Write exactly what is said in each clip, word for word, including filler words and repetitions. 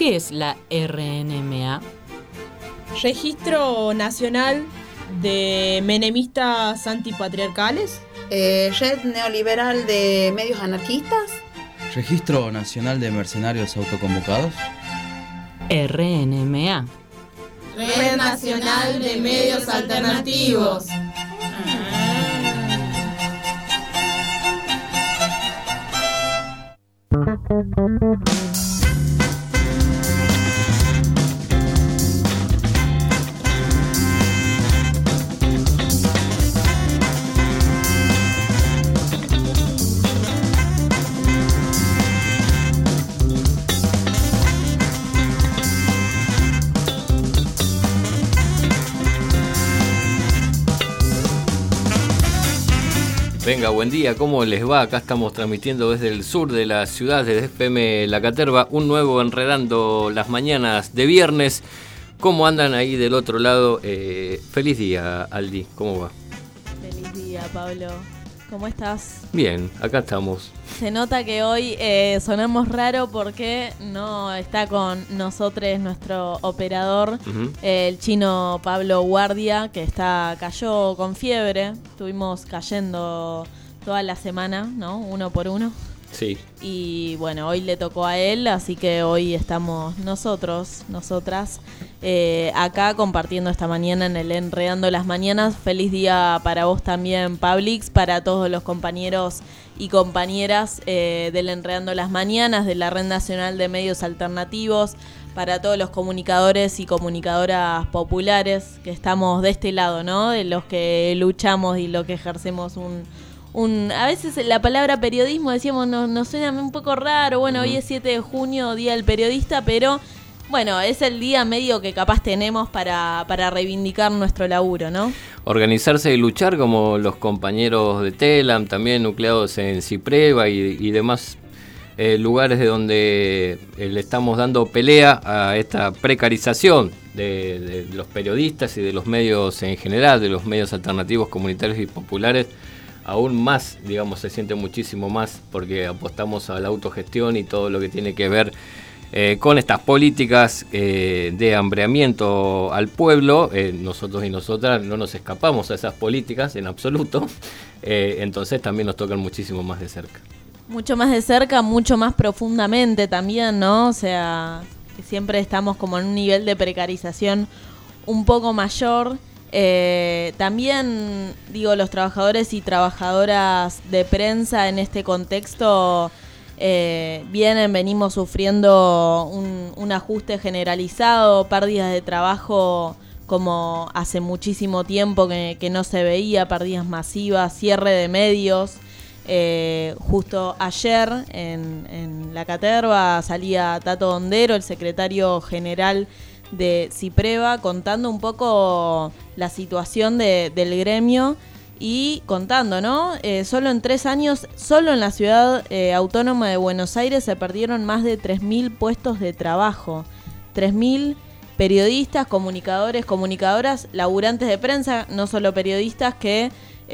¿Qué es la R N M A? Registro Nacional de Menemistas Antipatriarcales. Eh, Red Neoliberal de Medios Anarquistas. Registro Nacional de Mercenarios Autoconvocados. R N M A. Red Nacional de Medios Alternativos. Venga, buen día, ¿cómo les va? Acá estamos transmitiendo desde el sur de la ciudad, desde F M La Caterva, un nuevo Enredando las Mañanas de viernes. ¿Cómo andan ahí del otro lado? Eh, feliz día, Aldi, ¿cómo va? Feliz día, Pablo. ¿Cómo estás? Bien, acá estamos. Se nota que hoy eh, sonamos raro porque no está con nosotros nuestro operador, uh-huh. eh, el chino Pablo Guardia, que está cayó con fiebre. Estuvimos cayendo toda la semana, ¿no? Uno por uno. Sí. Y bueno, hoy le tocó a él, así que hoy estamos nosotros, nosotras, eh, acá compartiendo esta mañana en el Enredando las Mañanas. Feliz día para vos también, Pablix, para todos los compañeros y compañeras eh, del Enredando las Mañanas, de la Red Nacional de Medios Alternativos, para todos los comunicadores y comunicadoras populares que estamos de este lado, ¿no? De los que luchamos y los que ejercemos un... Un, a veces la palabra periodismo, decíamos, nos no suena un poco raro. Bueno, uh-huh. Hoy es siete de junio, Día del Periodista, pero bueno, es el día medio que capaz tenemos para, para reivindicar nuestro laburo, ¿no? Organizarse y luchar como los compañeros de Telam, también nucleados en Cipreva y, y demás eh, lugares de donde eh, le estamos dando pelea a esta precarización de, de los periodistas y de los medios en general, de los medios alternativos, comunitarios y populares. Aún más, digamos, se siente muchísimo más porque apostamos a la autogestión y todo lo que tiene que ver eh, con estas políticas eh, de hambreamiento al pueblo. Eh, nosotros y nosotras no nos escapamos a esas políticas en absoluto, eh, entonces también nos tocan muchísimo más de cerca. Mucho más de cerca, mucho más profundamente también, ¿no? O sea, que siempre estamos como en un nivel de precarización un poco mayor. Eh, también, digo, los trabajadores y trabajadoras de prensa en este contexto eh, vienen, venimos sufriendo un, un ajuste generalizado, pérdidas de trabajo como hace muchísimo tiempo que, que no se veía, pérdidas masivas, cierre de medios. Eh, justo ayer en, en La Caterva salía Tato Dondero, el secretario general de Cipreva, contando un poco la situación de, del gremio y contando, ¿no? Eh, solo en tres años, solo en la ciudad eh, autónoma de Buenos Aires se perdieron más de tres mil puestos de trabajo. tres mil periodistas, comunicadores, comunicadoras, laburantes de prensa, no solo periodistas, que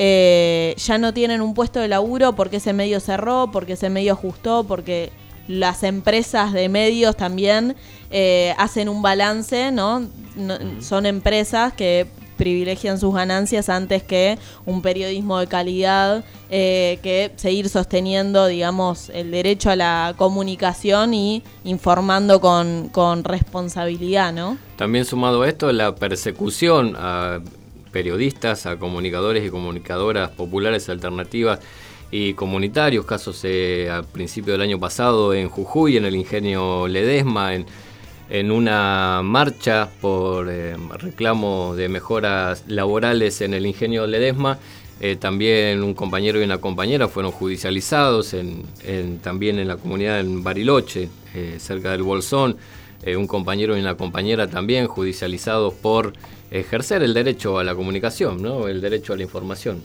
eh, ya no tienen un puesto de laburo porque ese medio cerró, porque ese medio ajustó, porque las empresas de medios también eh, hacen un balance, ¿no? no son empresas que privilegian sus ganancias antes que un periodismo de calidad, eh, que seguir sosteniendo, digamos, el derecho a la comunicación y informando con, con responsabilidad, ¿no? También sumado a esto, la persecución a periodistas, a comunicadores y comunicadoras populares alternativas y comunitarios, casos eh, al principio del año pasado en Jujuy, en el ingenio Ledesma, en, en una marcha por eh, reclamo de mejoras laborales en el ingenio Ledesma. Eh, también un compañero y una compañera fueron judicializados, en, en, también en la comunidad en Bariloche, eh, cerca del Bolsón. Eh, un compañero y una compañera también judicializados por ejercer el derecho a la comunicación, ¿no? El derecho a la información.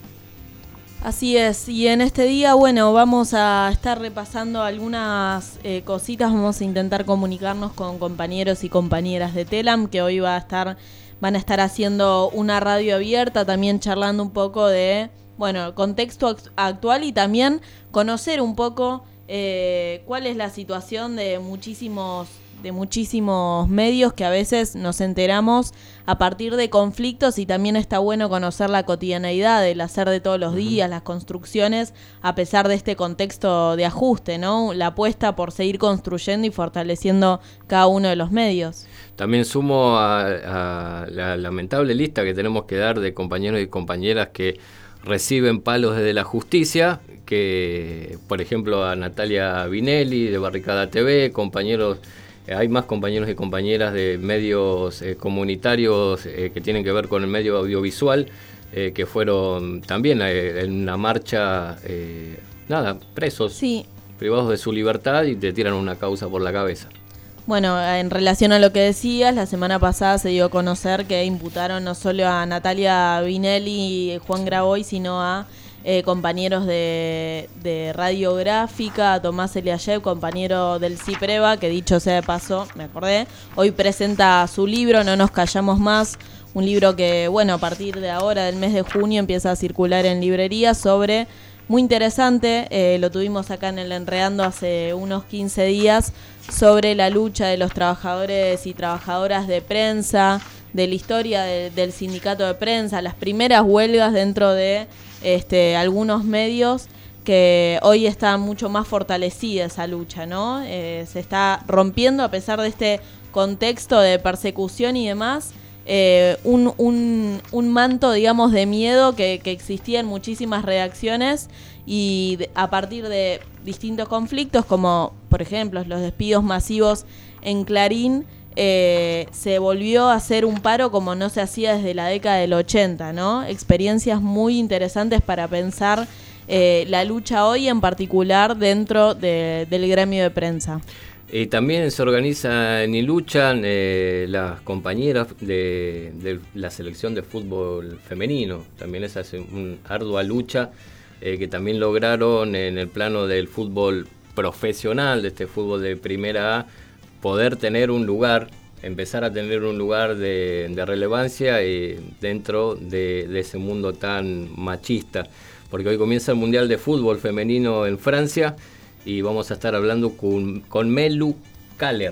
Así es, y en este día, bueno, vamos a estar repasando algunas eh, cositas, vamos a intentar comunicarnos con compañeros y compañeras de Telam, que hoy va a estar, van a estar haciendo una radio abierta, también charlando un poco de, bueno, el contexto act- actual y también conocer un poco eh, cuál es la situación de muchísimos de muchísimos medios que a veces nos enteramos a partir de conflictos, y también está bueno conocer la cotidianeidad, el hacer de todos los días, las construcciones, a pesar de este contexto de ajuste, ¿no? La apuesta por seguir construyendo y fortaleciendo cada uno de los medios. También sumo a, a la lamentable lista que tenemos que dar de compañeros y compañeras que reciben palos desde la justicia, que por ejemplo a Natalia Vinelli de Barricada T V, compañeros, eh, hay más compañeros y compañeras de medios eh, comunitarios eh, que tienen que ver con el medio audiovisual, eh, que fueron también eh, en una marcha, eh, nada, presos, sí, privados de su libertad, y te tiran una causa por la cabeza. Bueno, en relación a lo que decías, la semana pasada se dio a conocer que imputaron no solo a Natalia Vinelli y Juan Graboy, sino a eh, compañeros de, de Radiográfica, a Tomás Eliayev, compañero del CIPREVA, que dicho sea de paso, me acordé, hoy presenta su libro, No nos callamos más, un libro que, bueno, a partir de ahora, del mes de junio, empieza a circular en librerías, sobre... Muy interesante, eh, lo tuvimos acá en el Enredando hace unos quince días, sobre la lucha de los trabajadores y trabajadoras de prensa, de la historia de, del sindicato de prensa, las primeras huelgas dentro de este, algunos medios, que hoy está mucho más fortalecida esa lucha, ¿no? Eh, se está rompiendo a pesar de este contexto de persecución y demás. Eh, un, un, un manto, digamos, de miedo que, que existía en muchísimas redacciones, y de, a partir de distintos conflictos, como por ejemplo los despidos masivos en Clarín, eh, se volvió a hacer un paro como no se hacía desde la década del ochenta, ¿no? Experiencias muy interesantes para pensar eh, la lucha hoy, en particular dentro de, del gremio de prensa. Y también se organizan y luchan eh, las compañeras de, de la selección de fútbol femenino. También esa es una ardua lucha eh, que también lograron en el plano del fútbol profesional, de este fútbol de primera A, poder tener un lugar, empezar a tener un lugar de, de relevancia eh, dentro de, de ese mundo tan machista. Porque hoy comienza el Mundial de Fútbol Femenino en Francia, y vamos a estar hablando con, con Melu Kaller.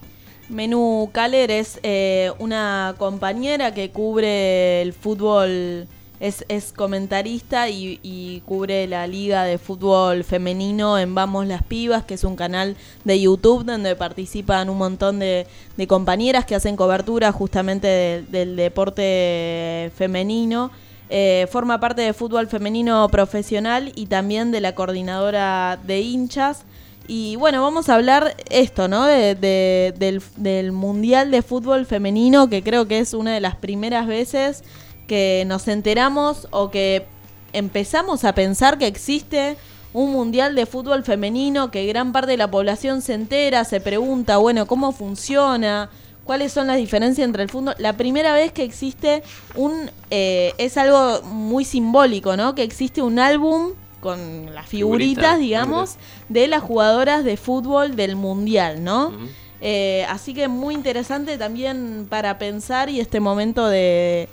Melu Kaller es eh, una compañera que cubre el fútbol, es, es comentarista y, y cubre la liga de fútbol femenino en Vamos las Pibas, que es un canal de YouTube donde participan un montón de, de compañeras que hacen cobertura justamente de, del deporte femenino. Eh, forma parte de Fútbol Femenino Profesional y también de la coordinadora de hinchas. Y bueno, vamos a hablar esto, ¿no? De, de, del, del Mundial de Fútbol Femenino, que creo que es una de las primeras veces que nos enteramos o que empezamos a pensar que existe un Mundial de Fútbol Femenino, que gran parte de la población se entera, se pregunta, bueno, ¿cómo funciona? ¿Cuáles son las diferencias entre el fútbol? La primera vez que existe un... Eh, es algo muy simbólico, ¿no? Que existe un álbum con las figuritas, Figurita, digamos, de las jugadoras de fútbol del Mundial, ¿no? Uh-huh. Eh, así que muy interesante también para pensar, y este momento de...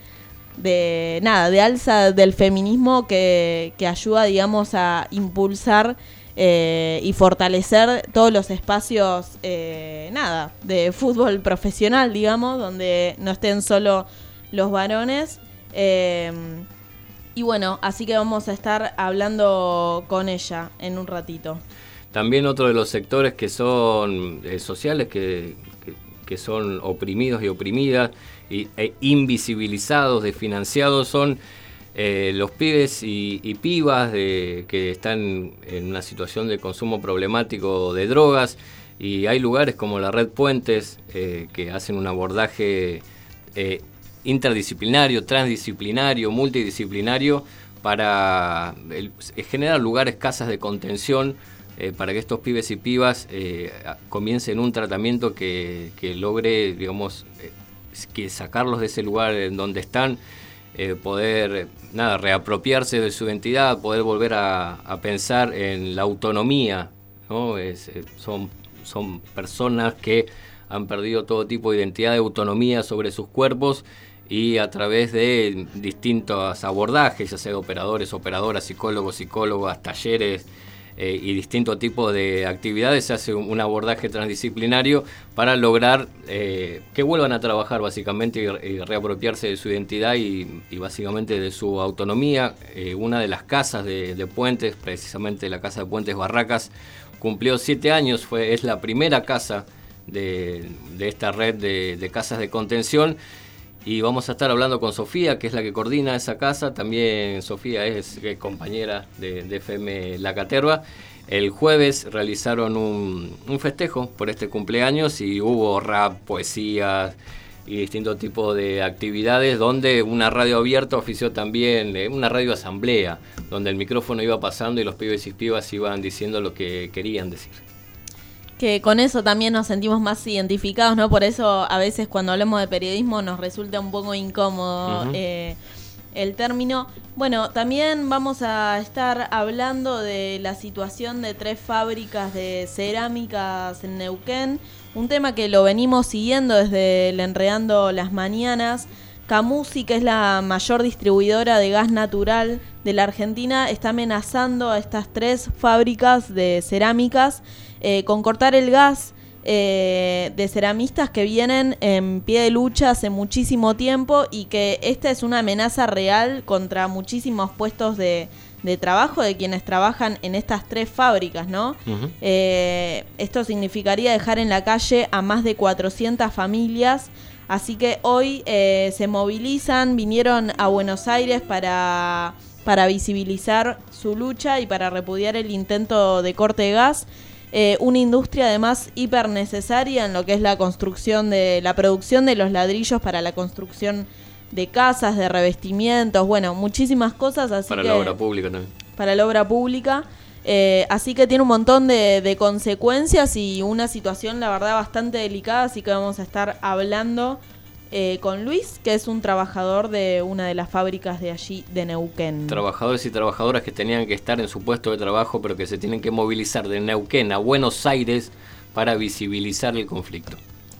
de nada, de alza del feminismo que, que ayuda, digamos, a impulsar... Eh, y fortalecer todos los espacios, eh, nada, de fútbol profesional, digamos, donde no estén solo los varones. Eh, y bueno, así que vamos a estar hablando con ella en un ratito. También otro de los sectores que son eh, sociales, que, que, que son oprimidos y oprimidas, y, e invisibilizados, desfinanciados, son... Eh, los pibes y, y pibas de, que están en una situación de consumo problemático de drogas, y hay lugares como la Red Puentes eh, que hacen un abordaje eh, interdisciplinario, transdisciplinario, multidisciplinario para el, generar lugares, casas de contención eh, para que estos pibes y pibas eh, comiencen un tratamiento que, que logre, digamos, eh, que sacarlos de ese lugar en donde están. Eh, poder nada reapropiarse de su identidad, poder volver a, a pensar en la autonomía, ¿no? Es, eh, son, son personas que han perdido todo tipo de identidad, de autonomía sobre sus cuerpos, y a través de distintos abordajes, ya sea de operadores, operadoras, psicólogos, psicólogas, talleres, eh, y distintos tipos de actividades, se hace un, un abordaje transdisciplinario para lograr eh, que vuelvan a trabajar básicamente y, y reapropiarse de su identidad y, y básicamente de su autonomía. Eh, una de las casas de, de Puentes, precisamente la Casa de Puentes Barracas, cumplió siete años, fue, es la primera casa de, de esta red de, de casas de contención. Y vamos a estar hablando con Sofía, que es la que coordina esa casa. También Sofía es, es compañera de, de F M La Caterva. El jueves realizaron un, un festejo por este cumpleaños y hubo rap, poesías y distintos tipos de actividades, donde una radio abierta ofició también, eh, una radio asamblea, donde el micrófono iba pasando y los pibes y pibas iban diciendo lo que querían decir. Que con eso también nos sentimos más identificados, ¿no? Por eso a veces cuando hablamos de periodismo nos resulta un poco incómodo uh-huh. eh, el término. Bueno, también vamos a estar hablando de la situación de tres fábricas de cerámicas en Neuquén, un tema que lo venimos siguiendo desde el Enredando las Mañanas. Camusi, que es la mayor distribuidora de gas natural de la Argentina, está amenazando a estas tres fábricas de cerámicas eh, con cortar el gas eh, de ceramistas que vienen en pie de lucha hace muchísimo tiempo, y que esta es una amenaza real contra muchísimos puestos de, de trabajo de quienes trabajan en estas tres fábricas, ¿no? Uh-huh. Eh, esto significaría dejar en la calle a más de cuatrocientas familias. Así que hoy eh, se movilizan, vinieron a Buenos Aires para, para visibilizar su lucha y para repudiar el intento de corte de gas. Eh, una industria además hiper necesaria en lo que es la construcción de la producción de los ladrillos para la construcción de casas, de revestimientos, bueno, muchísimas cosas. Así para que, la obra pública también. Para la obra pública. Eh, así que tiene un montón de, de consecuencias y una situación, la verdad, bastante delicada. Así que vamos a estar hablando eh, con Luis, que es un trabajador de una de las fábricas de allí, de Neuquén. Trabajadores y trabajadoras que tenían que estar en su puesto de trabajo, pero que se tienen que movilizar de Neuquén a Buenos Aires para visibilizar el conflicto.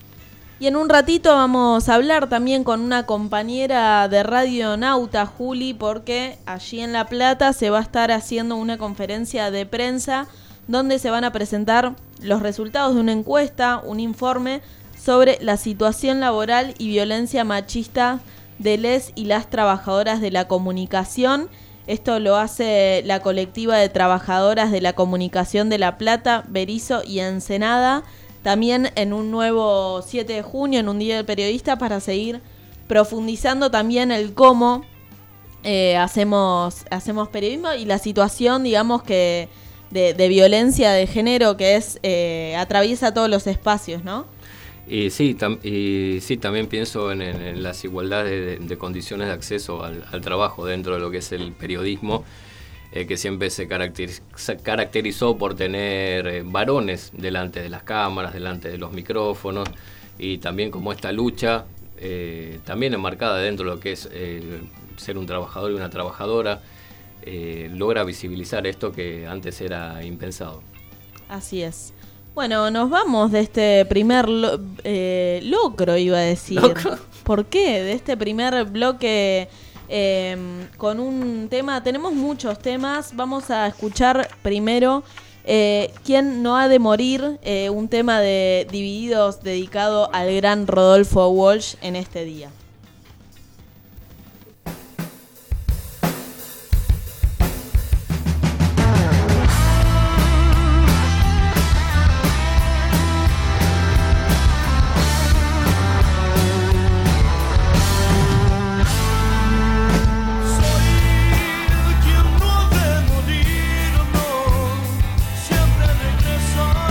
Y en un ratito vamos a hablar también con una compañera de Radio Nauta, Juli, porque allí en La Plata se va a estar haciendo una conferencia de prensa donde se van a presentar los resultados de una encuesta, un informe sobre la situación laboral y violencia machista de les y las trabajadoras de la comunicación. Esto lo hace la colectiva de trabajadoras de la comunicación de La Plata, Berisso y Ensenada, también en un nuevo siete de junio, en un Día del Periodista, para seguir profundizando también el cómo eh, hacemos, hacemos periodismo y la situación, digamos, que de, de violencia de género que es eh, atraviesa todos los espacios, ¿no? Y sí, tam- y sí también pienso en, en, en las igualdades de, de condiciones de acceso al, al trabajo dentro de lo que es el periodismo. Eh, que siempre se, caracteriz- se caracterizó por tener eh, varones delante de las cámaras, delante de los micrófonos, y también como esta lucha, eh, también enmarcada dentro de lo que es eh, ser un trabajador y una trabajadora, eh, logra visibilizar esto que antes era impensado. Así es. Bueno, nos vamos de este primer lo- eh, locro, iba a decir. ¿Locro? ¿Por qué? De este primer bloque... Eh, con un tema, tenemos muchos temas, vamos a escuchar primero eh, ¿Quién no ha de morir? Eh, un tema de Divididos dedicado al gran Rodolfo Walsh en este día.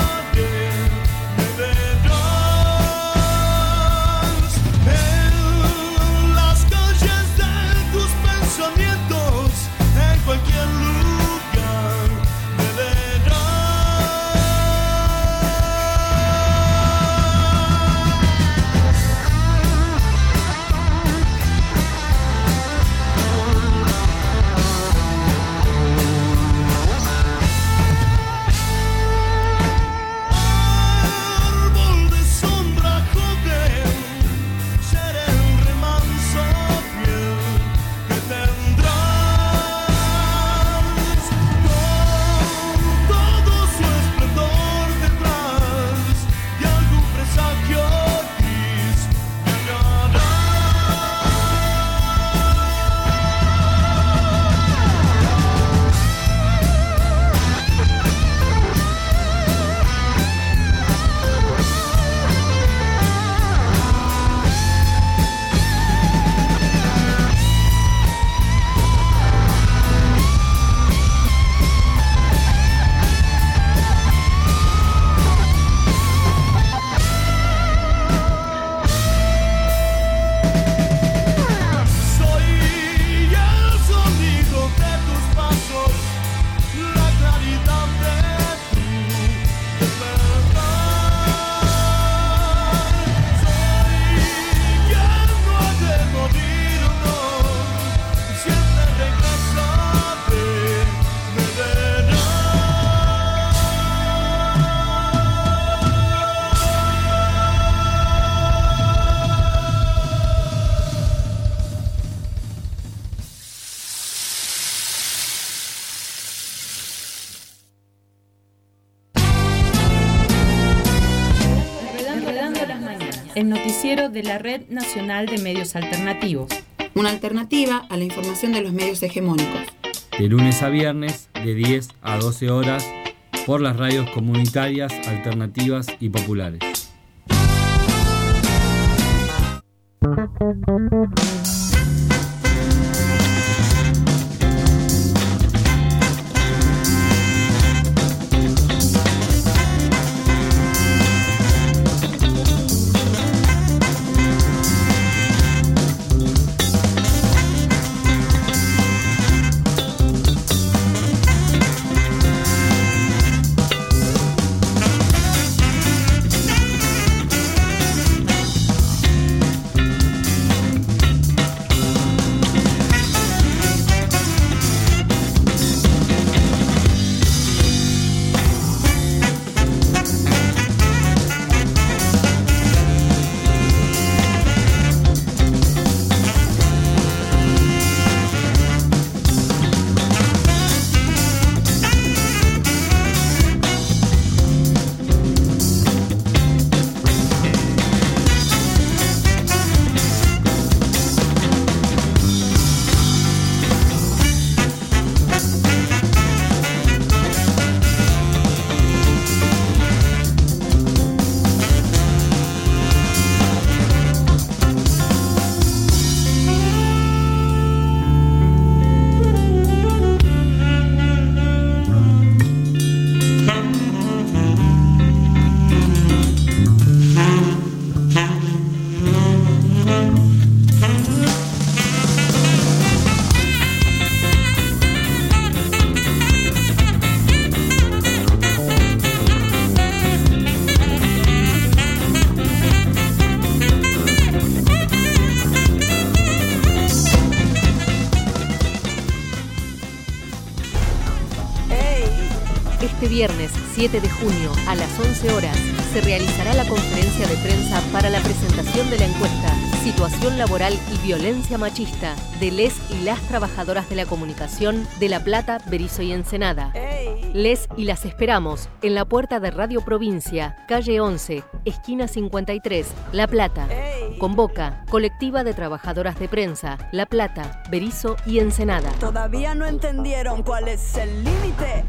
Verás, el noticiero de la Red Nacional de Medios Alternativos. Una alternativa a la información de los medios hegemónicos. De lunes a viernes, de diez a doce horas, por las radios comunitarias, alternativas y populares. Viernes siete de junio a las once horas se realizará la conferencia de prensa para la presentación de la encuesta Situación laboral y violencia machista de les y las trabajadoras de la comunicación de La Plata, Berisso y Ensenada. Les y las esperamos en la puerta de Radio Provincia, calle once, esquina cincuenta y tres, La Plata. Convoca Colectiva de Trabajadoras de Prensa, La Plata, Berisso y Ensenada. ¿Todavía no entendieron cuál es el límite?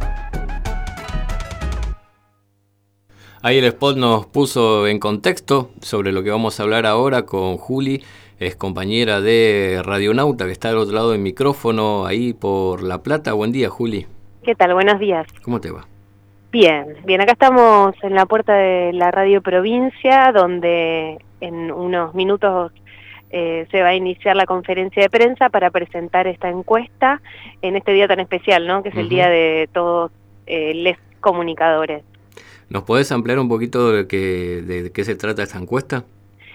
Ahí el spot nos puso en contexto sobre lo que vamos a hablar ahora con Juli, es compañera de Radionauta, que está al otro lado del micrófono, ahí por La Plata. Buen día, Juli. ¿Qué tal? Buenos días. ¿Cómo te va? Bien, bien. Acá estamos en la puerta de la Radio Provincia, donde en unos minutos eh, se va a iniciar la conferencia de prensa para presentar esta encuesta en este día tan especial, ¿no? Que es el uh-huh. día de todos eh, les comunicadores. ¿Nos podés ampliar un poquito de qué, de qué se trata esta encuesta?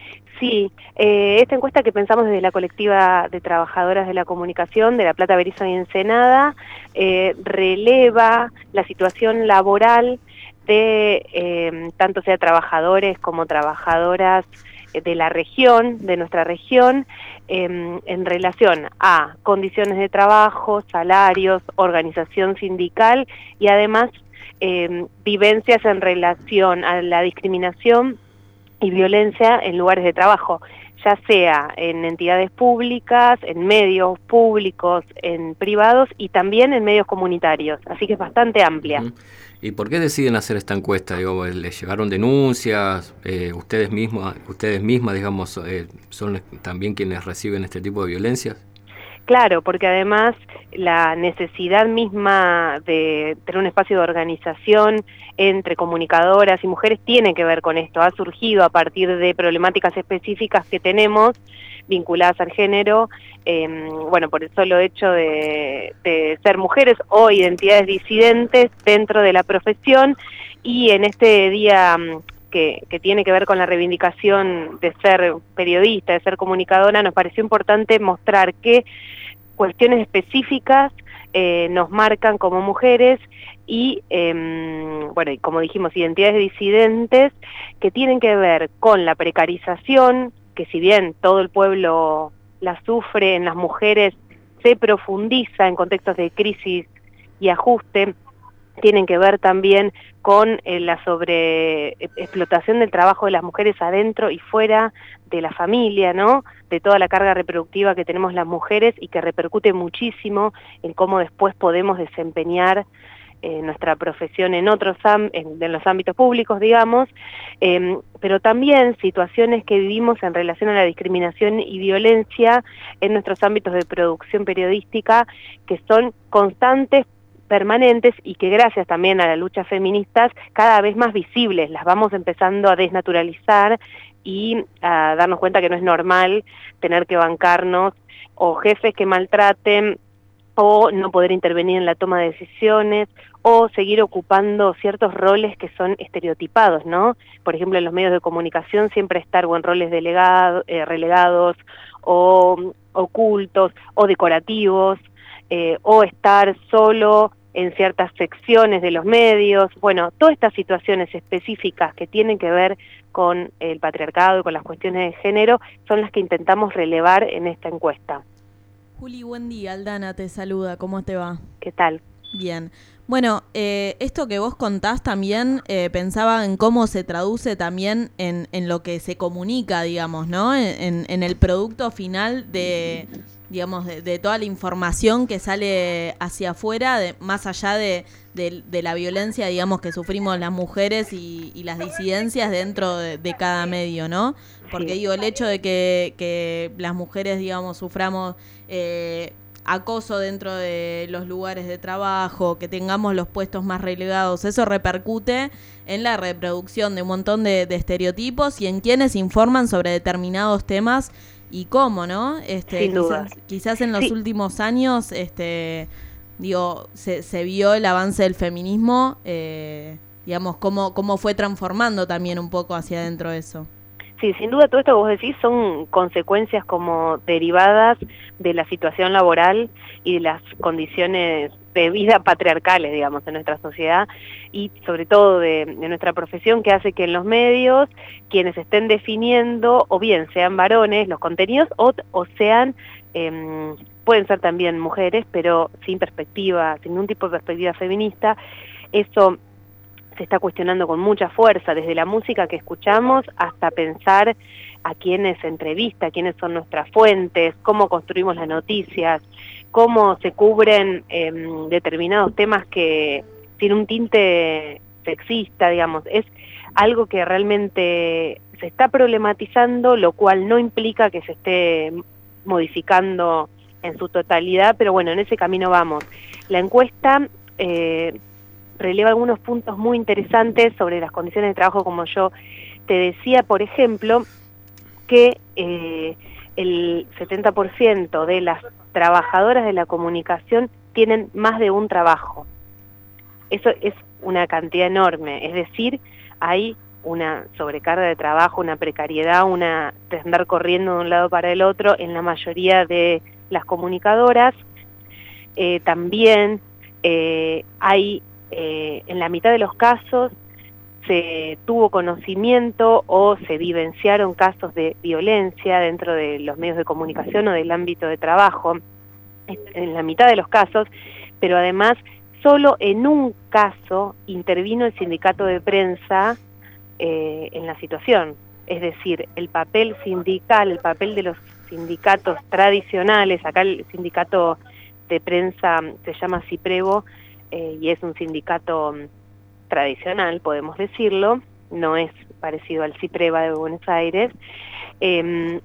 Sí, eh, esta encuesta que pensamos desde la colectiva de trabajadoras de la comunicación de La Plata, Berisso y Ensenada eh, releva la situación laboral de eh, tanto sea trabajadores como trabajadoras de la región, de nuestra región, eh, en relación a condiciones de trabajo, salarios, organización sindical y además Eh, vivencias en relación a la discriminación y violencia en lugares de trabajo, ya sea en entidades públicas, en medios públicos, en privados y también en medios comunitarios, así que es bastante amplia. ¿Y por qué deciden hacer esta encuesta? Digo, ¿les llegaron denuncias? Eh, ¿Ustedes mismos, ustedes mismas, digamos, eh, son también quienes reciben este tipo de violencias? Claro, porque además la necesidad misma de tener un espacio de organización entre comunicadoras y mujeres tiene que ver con esto. Ha surgido a partir de problemáticas específicas que tenemos vinculadas al género, eh, bueno, por el solo hecho de, de ser mujeres o identidades disidentes dentro de la profesión, y en este día que, que tiene que ver con la reivindicación de ser periodista, de ser comunicadora, nos pareció importante mostrar que cuestiones específicas eh, nos marcan como mujeres y, eh, bueno, y como dijimos, identidades disidentes que tienen que ver con la precarización, que si bien todo el pueblo la sufre, en las mujeres se profundiza en contextos de crisis y ajuste, tienen que ver también con eh, la sobreexplotación del trabajo de las mujeres adentro y fuera de la familia, ¿no? De toda la carga reproductiva que tenemos las mujeres y que repercute muchísimo en cómo después podemos desempeñar eh, nuestra profesión en otros en, en los ámbitos públicos, digamos, eh, pero también situaciones que vivimos en relación a la discriminación y violencia en nuestros ámbitos de producción periodística, que son constantes, permanentes y que gracias también a la lucha feministas cada vez más visibles, las vamos empezando a desnaturalizar y a darnos cuenta que no es normal tener que bancarnos o jefes que maltraten o no poder intervenir en la toma de decisiones o seguir ocupando ciertos roles que son estereotipados, ¿no? Por ejemplo, en los medios de comunicación siempre estar o en roles delegado, eh, relegados o ocultos o decorativos, eh, o estar solo en ciertas secciones de los medios. Bueno, todas estas situaciones específicas que tienen que ver con el patriarcado y con las cuestiones de género son las que intentamos relevar en esta encuesta. Juli, buen día. Aldana te saluda. ¿Cómo te va? ¿Qué tal? Bien. Bueno, eh, esto que vos contás también, eh, pensaba en cómo se traduce también en, en lo que se comunica, digamos, ¿no? En, en el producto final de, digamos, de, de toda la información que sale hacia afuera, de, más allá de, de, de la violencia, digamos, que sufrimos las mujeres y, y las disidencias dentro de, de cada medio, ¿no? Porque digo, el hecho de que, que las mujeres, digamos, suframos eh, acoso dentro de los lugares de trabajo, que tengamos los puestos más relegados, eso repercute en la reproducción de un montón de, de estereotipos y en quienes informan sobre determinados temas y cómo, ¿no? Este, Sin duda. Quizás, quizás en los Sí. últimos años, este, digo, se, se vio el avance del feminismo, eh, digamos, cómo, cómo fue transformando también un poco hacia adentro eso. Sí, sin duda todo esto que vos decís son consecuencias como derivadas de la situación laboral y de las condiciones de vida patriarcales, digamos, en nuestra sociedad y sobre todo de, de nuestra profesión, que hace que en los medios quienes estén definiendo, o bien sean varones los contenidos, o, o sean, eh, pueden ser también mujeres, pero sin perspectiva, sin ningún tipo de perspectiva feminista. Eso se está cuestionando con mucha fuerza, desde la música que escuchamos hasta pensar a quiénes entrevista, quiénes son nuestras fuentes, cómo construimos las noticias, cómo se cubren eh, determinados temas que tienen un tinte sexista, digamos. Es algo que realmente se está problematizando, lo cual no implica que se esté modificando en su totalidad, pero bueno, en ese camino vamos. La encuesta Eh, releva algunos puntos muy interesantes sobre las condiciones de trabajo, como yo te decía, por ejemplo, que eh, el setenta por ciento de las trabajadoras de la comunicación tienen más de un trabajo. Eso es una cantidad enorme, es decir, hay una sobrecarga de trabajo, una precariedad, una de andar corriendo de un lado para el otro en la mayoría de las comunicadoras. Eh, también eh, hay Eh, en la mitad de los casos se tuvo conocimiento o se vivenciaron casos de violencia dentro de los medios de comunicación o del ámbito de trabajo, en la mitad de los casos, pero además solo en un caso intervino el sindicato de prensa eh, en la situación, es decir, el papel sindical, el papel de los sindicatos tradicionales, acá el sindicato de prensa se llama CIPREVO, Eh, y es un sindicato um, tradicional, podemos decirlo, no es parecido al CIPREVA de Buenos Aires, eh,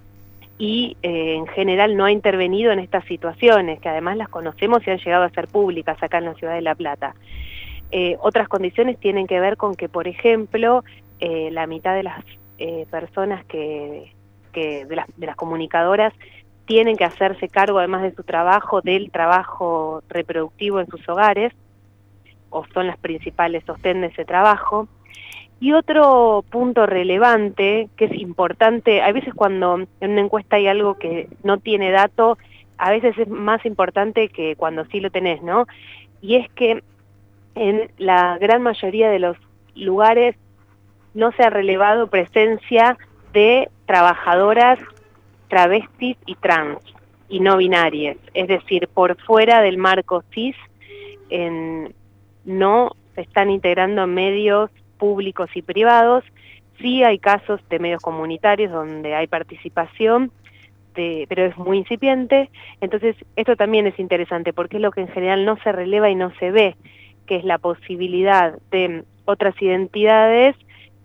y eh, en general no ha intervenido en estas situaciones, que además las conocemos y han llegado a ser públicas acá en la ciudad de La Plata. Eh, otras condiciones tienen que ver con que, por ejemplo, eh, la mitad de las eh, personas que, que de las, de las comunicadoras tienen que hacerse cargo, además de su trabajo, del trabajo reproductivo en sus hogares, o son las principales sostén de ese trabajo. Y otro punto relevante, que es importante, a veces cuando en una encuesta hay algo que no tiene dato, a veces es más importante que cuando sí lo tenés, ¿no? Y es que en la gran mayoría de los lugares no se ha relevado presencia de trabajadoras travestis y trans, y no binarias, es decir, por fuera del marco cis, en, no se están integrando medios públicos y privados. Sí hay casos de medios comunitarios donde hay participación, de, pero es muy incipiente. Entonces esto también es interesante porque es lo que en general no se releva y no se ve, que es la posibilidad de otras identidades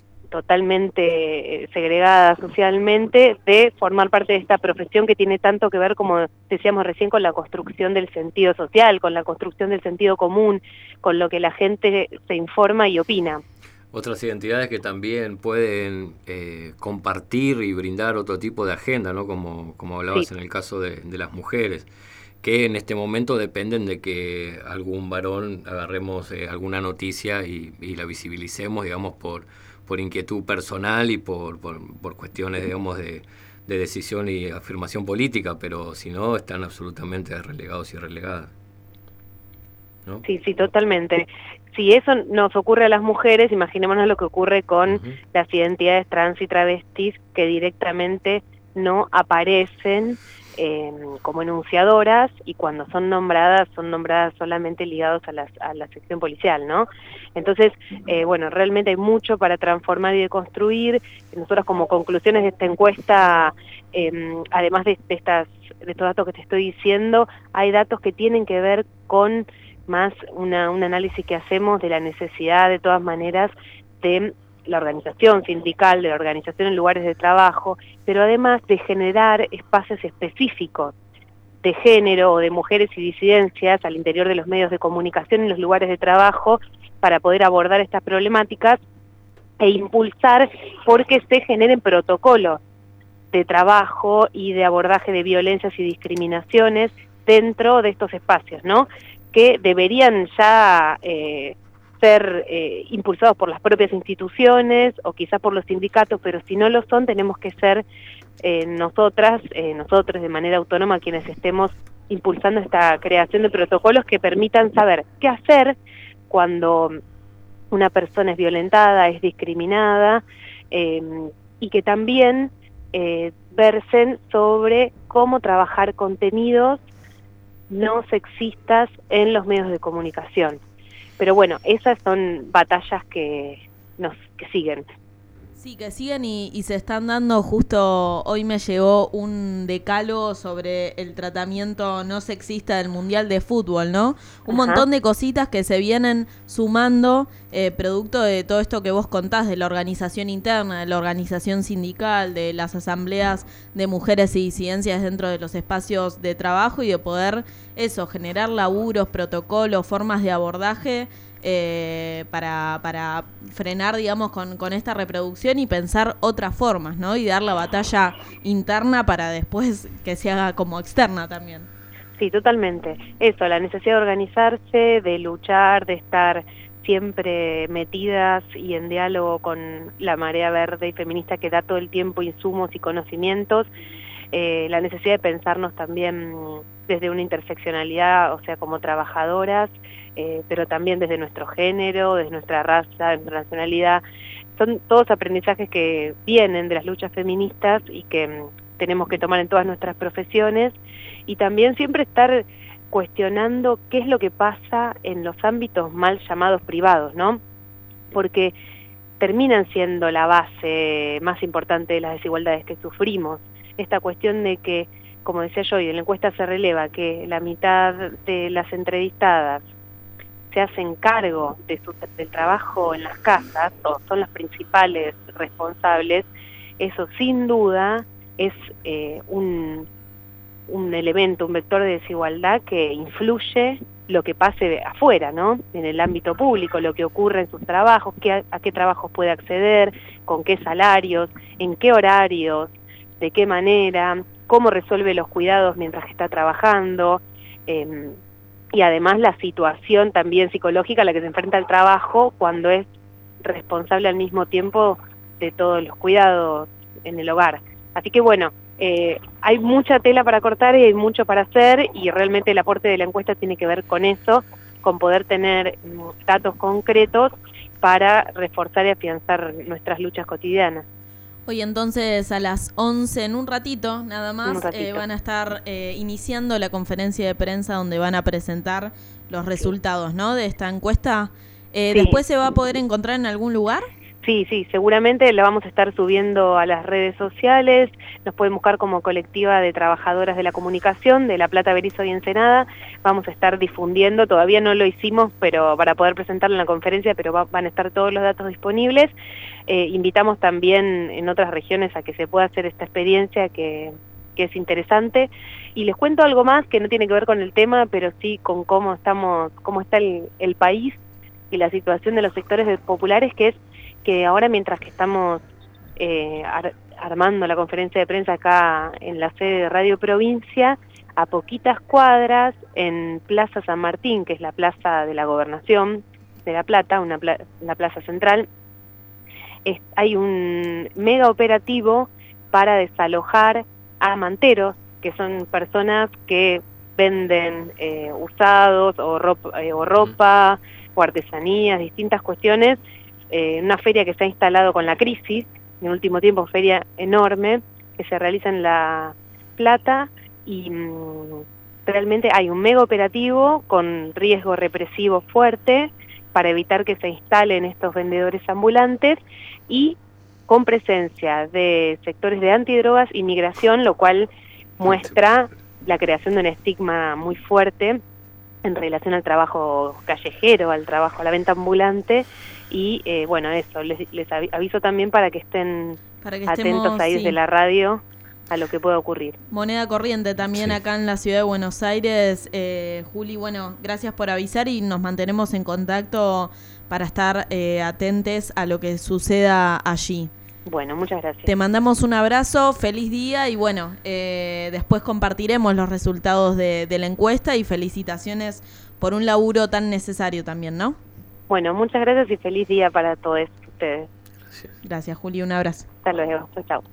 totalmente segregadas socialmente de formar parte de esta profesión que tiene tanto que ver, como decíamos recién, con la construcción del sentido social, con la construcción del sentido común, con lo que la gente se informa y opina. Otras identidades que también pueden eh, compartir y brindar otro tipo de agenda, ¿no? Como, como hablabas sí. en el caso de, de las mujeres, que en este momento dependen de que algún varón agarremos eh, alguna noticia y, y la visibilicemos, digamos, por, por inquietud personal y por, por, por cuestiones, digamos, de, de decisión y afirmación política, pero si no, están absolutamente relegados y relegadas, ¿no? Sí, sí, totalmente. Si eso nos ocurre a las mujeres, imaginémonos lo que ocurre con uh-huh. las identidades trans y travestis que directamente no aparecen eh, como enunciadoras, y cuando son nombradas, son nombradas solamente ligados a, las, a la sección policial, ¿no? Entonces, eh, bueno, realmente hay mucho para transformar y deconstruir. Nosotros, como conclusiones de esta encuesta, eh, además de, de, estas, de estos datos que te estoy diciendo, hay datos que tienen que ver con más una, un análisis que hacemos de la necesidad, de todas maneras, de la organización sindical, de la organización en lugares de trabajo, pero además de generar espacios específicos de género o de mujeres y disidencias al interior de los medios de comunicación en los lugares de trabajo para poder abordar estas problemáticas e impulsar porque se generen protocolos de trabajo y de abordaje de violencias y discriminaciones dentro de estos espacios, ¿no? Que deberían ya eh, ser eh, impulsados por las propias instituciones o quizás por los sindicatos, pero si no lo son, tenemos que ser eh, nosotras, eh, nosotros de manera autónoma quienes estemos impulsando esta creación de protocolos que permitan saber qué hacer cuando una persona es violentada, es discriminada, eh, y que también eh, versen sobre cómo trabajar contenidos no sexistas en los medios de comunicación. Pero bueno, esas son batallas que nos que siguen. Sí, que siguen y, y se están dando. Justo hoy me llegó un decálogo sobre el tratamiento no sexista del Mundial de Fútbol, ¿no? Un Ajá. montón de cositas que se vienen sumando, eh, producto de todo esto que vos contás, de la organización interna, de la organización sindical, de las asambleas de mujeres y disidencias dentro de los espacios de trabajo, y de poder, eso, generar laburos, protocolos, formas de abordaje Eh, para, para frenar, digamos, con, con esta reproducción y pensar otras formas, ¿no? Y dar la batalla interna para después que se haga como externa también. Sí, totalmente. Eso, la necesidad de organizarse, de luchar, de estar siempre metidas y en diálogo con la marea verde y feminista que da todo el tiempo insumos y conocimientos. Eh, la necesidad de pensarnos también desde una interseccionalidad, o sea, como trabajadoras, eh, pero también desde nuestro género, desde nuestra raza, de nuestra nacionalidad. Son todos aprendizajes que vienen de las luchas feministas y que mm, tenemos que tomar en todas nuestras profesiones, y también siempre estar cuestionando qué es lo que pasa en los ámbitos mal llamados privados, ¿no? Porque terminan siendo la base más importante de las desigualdades que sufrimos. Esta cuestión de que, como decía yo, y en la encuesta se releva que la mitad de las entrevistadas se hacen cargo de su, del trabajo en las casas, o son las principales responsables. Eso sin duda es eh, un, un elemento, un vector de desigualdad que influye lo que pase afuera, ¿no? En el ámbito público, lo que ocurre en sus trabajos, qué, a qué trabajos puede acceder, con qué salarios, en qué horarios, de qué manera, cómo resuelve los cuidados mientras que está trabajando, eh, y además la situación también psicológica a la que se enfrenta el trabajo cuando es responsable al mismo tiempo de todos los cuidados en el hogar. Así que bueno, eh, hay mucha tela para cortar y hay mucho para hacer, y realmente el aporte de la encuesta tiene que ver con eso, con poder tener datos concretos para reforzar y afianzar nuestras luchas cotidianas. Hoy entonces a las once, en un ratito nada más, ratito. Eh, van a estar eh, iniciando la conferencia de prensa donde van a presentar los resultados, ¿no?, de esta encuesta. Eh, Sí. ¿Después se va a poder encontrar en algún lugar? Sí, sí, seguramente la vamos a estar subiendo a las redes sociales. Nos pueden buscar como Colectiva de Trabajadoras de la Comunicación de La Plata, Berizo y Ensenada. Vamos a estar difundiendo, todavía no lo hicimos pero para poder presentarlo en la conferencia, pero va, van a estar todos los datos disponibles. Eh, invitamos también en otras regiones a que se pueda hacer esta experiencia que, que es interesante. Y les cuento algo más que no tiene que ver con el tema, pero sí con cómo estamos, cómo está el, el país y la situación de los sectores de- populares, que es que ahora, mientras que estamos eh, ar- armando la conferencia de prensa acá en la sede de Radio Provincia, a poquitas cuadras, en Plaza San Martín, que es la plaza de la Gobernación de La Plata, una pla- la plaza central, es- hay un mega operativo para desalojar a manteros, que son personas que venden eh, usados o ropa, eh, o ropa o artesanías, distintas cuestiones, eh, una feria que se ha instalado con la crisis, en el último tiempo feria enorme, que se realiza en La Plata, y mm, realmente hay un mega operativo con riesgo represivo fuerte para evitar que se instalen estos vendedores ambulantes, y con presencia de sectores de antidrogas y migración, lo cual muestra la creación de un estigma muy fuerte en relación al trabajo callejero, al trabajo, a la venta ambulante. Y eh, bueno, eso, les, les avi- aviso también para que estén Para que atentos estemos, ahí sí. desde la radio a lo que pueda ocurrir. Moneda corriente también Sí. acá en la ciudad de Buenos Aires. Eh, Juli, bueno, gracias por avisar y nos mantenemos en contacto para estar eh, atentos a lo que suceda allí. Bueno, muchas gracias. Te mandamos un abrazo, feliz día y bueno, eh, después compartiremos los resultados de, de la encuesta y felicitaciones por un laburo tan necesario también, ¿no? Bueno, muchas gracias y feliz día para todos ustedes. Gracias, Juli, un abrazo. Hasta luego. Chau, chau.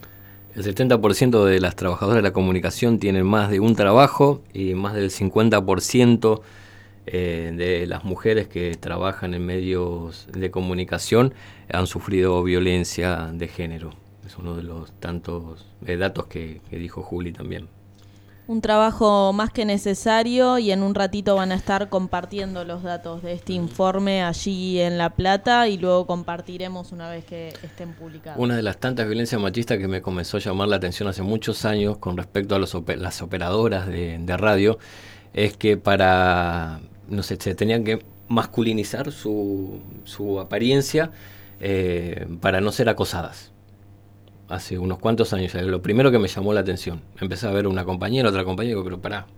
El setenta por ciento de las trabajadoras de la comunicación tienen más de un trabajo y más del cincuenta por ciento eh, de las mujeres que trabajan en medios de comunicación han sufrido violencia de género. Es uno de los tantos eh, datos que, que dijo Juli también. Un trabajo más que necesario y en un ratito van a estar compartiendo los datos de este informe allí en La Plata y luego compartiremos una vez que estén publicados. Una de las tantas violencias machistas que me comenzó a llamar la atención hace muchos años con respecto a los ope- las operadoras de, de radio es que para, no sé, se tenían que masculinizar su, su apariencia eh, para no ser acosadas. Hace unos cuantos años, lo primero que me llamó la atención, empecé a ver una compañera, otra compañera, y digo, pero pará,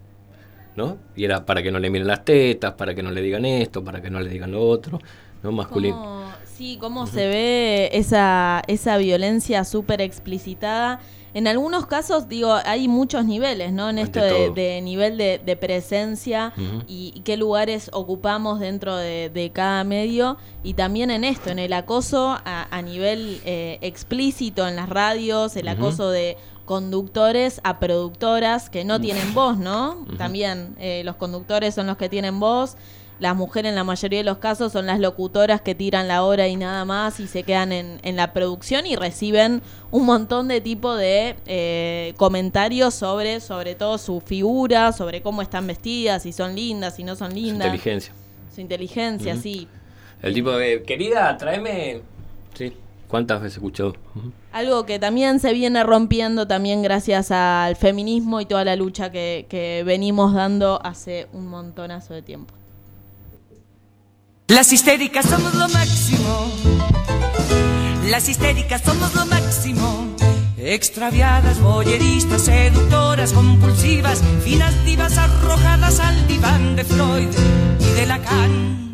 ¿no? Y era para que no le miren las tetas, para que no le digan esto, para que no le digan lo otro, ¿no? Masculino. ¿Cómo, sí, cómo se ve esa, esa violencia súper explicitada? En algunos casos, digo, hay muchos niveles, ¿no? En esto de, de nivel de, de presencia Uh-huh. y, y qué lugares ocupamos dentro de, de cada medio. Y también en esto, en el acoso a, a nivel eh, explícito en las radios, el Uh-huh. acoso de conductores a productoras que no tienen voz, ¿no? Uh-huh. También eh, los conductores son los que tienen voz. Las mujeres en la mayoría de los casos son las locutoras que tiran la hora y nada más y se quedan en, en la producción y reciben un montón de tipo de eh, comentarios sobre, sobre todo su figura, sobre cómo están vestidas, si son lindas, si no son Su lindas. inteligencia. Su inteligencia, Ujú. sí. El tipo de, querida, tráeme... Sí, ¿cuántas veces he escuchado? Uh-huh. Algo que también se viene rompiendo también gracias al feminismo y toda la lucha que, que venimos dando hace un montonazo de tiempo. Las histéricas somos lo máximo. Las histéricas somos lo máximo. Extraviadas, boyeristas, seductoras, compulsivas, finas divas arrojadas al diván de Freud y de Lacan.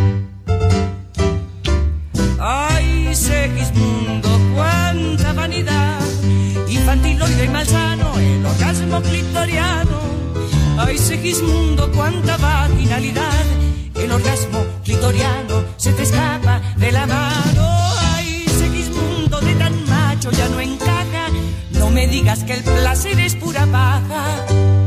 Ay, Segismundo, cuánta vanidad, infantiloide y malsano, el orgasmo clitoriano. Ay, Segismundo, cuánta vaginalidad, el orgasmo clitoriano se te escapa de la mano. Ay, Segismundo, de tan macho ya no encaja. No me digas que el placer es pura paja.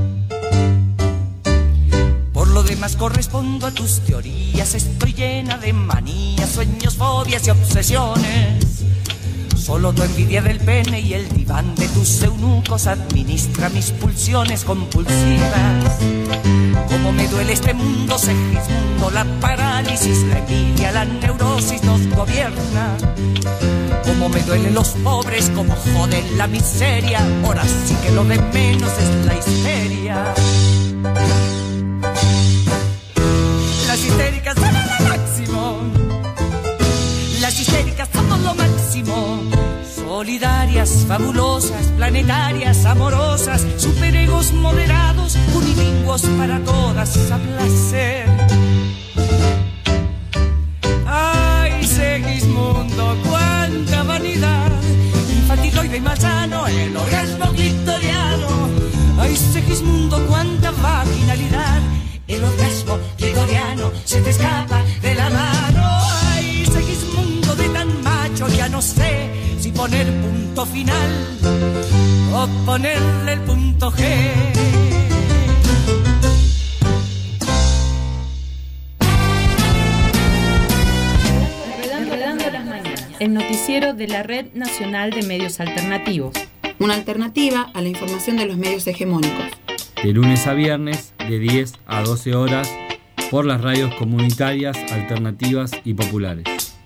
Por lo demás correspondo a tus teorías. Estoy llena de manías, sueños, fobias y obsesiones. Solo tu envidia del pene y el diván de tus eunucos administra mis pulsiones compulsivas. Como me duele este mundo, Segismundo, la parálisis, la envidia, la neurosis nos gobierna. Como me duelen los pobres, como joden la miseria, ahora sí que lo de menos es la histeria. Las histéricas son lo máximo, las histéricas somos lo máximo. Solidarias, fabulosas, planetarias, amorosas, superegos moderados, unilingüos para todas a placer. Ay, Segismundo, cuánta vanidad, infantiloide y malsano, el orgasmo clitoriano. Ay, Segismundo, cuánta vaginalidad, el orgasmo clitoriano se te escapa de la mano. Ay, Segismundo, de tan macho ya no sé si poner punto final o ponerle el punto G. Enredando las mañanas, el noticiero de la Red Nacional de Medios Alternativos. Una alternativa a la información de los medios hegemónicos. De lunes a viernes, de diez a doce horas, por las radios comunitarias, alternativas y populares.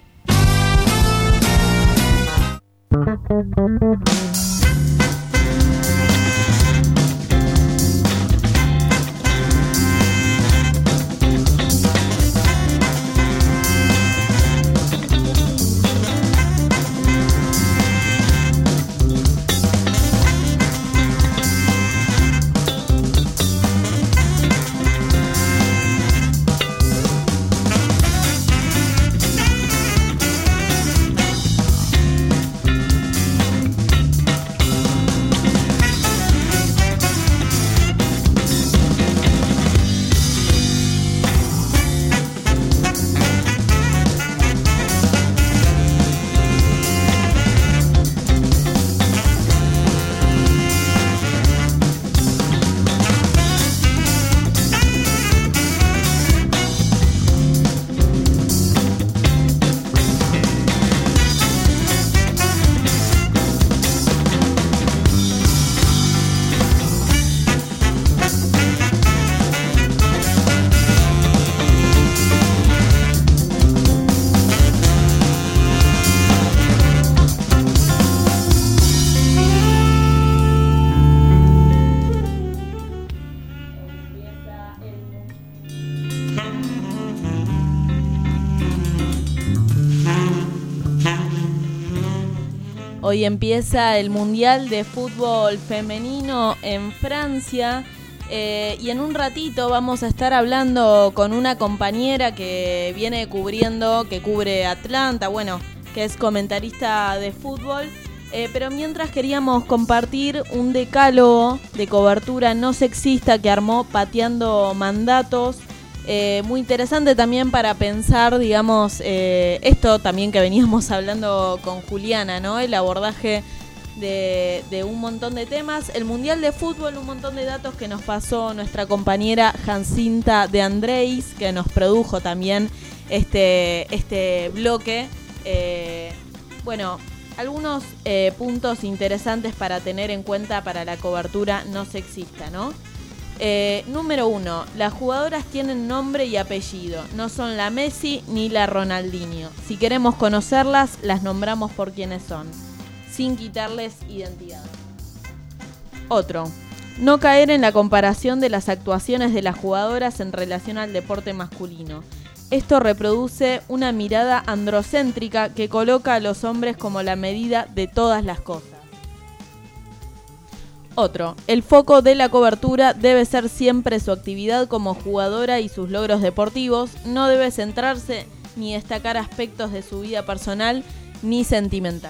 Hoy empieza el Mundial de Fútbol Femenino en Francia eh, y en un ratito vamos a estar hablando con una compañera que viene cubriendo, que cubre Atlanta, bueno, que es comentarista de fútbol, eh, pero mientras queríamos compartir un decálogo de cobertura no sexista que armó Pateando Mandatos. Eh, muy interesante también para pensar, digamos, eh, esto también que veníamos hablando con Juliana, ¿no? El abordaje de, de un montón de temas. El Mundial de Fútbol, un montón de datos que nos pasó nuestra compañera Jacinta de Andréis, que nos produjo también este, este bloque. Eh, bueno, algunos eh, puntos interesantes para tener en cuenta para la cobertura no sexista, ¿no? Eh, número uno, las jugadoras tienen nombre y apellido, no son la Messi ni la Ronaldinho. Si queremos conocerlas, las nombramos por quienes son, sin quitarles identidad. Otro, no caer en la comparación de las actuaciones de las jugadoras en relación al deporte masculino. Esto reproduce una mirada androcéntrica que coloca a los hombres como la medida de todas las cosas. Otro, el foco de la cobertura debe ser siempre su actividad como jugadora y sus logros deportivos, no debe centrarse ni destacar aspectos de su vida personal ni sentimental.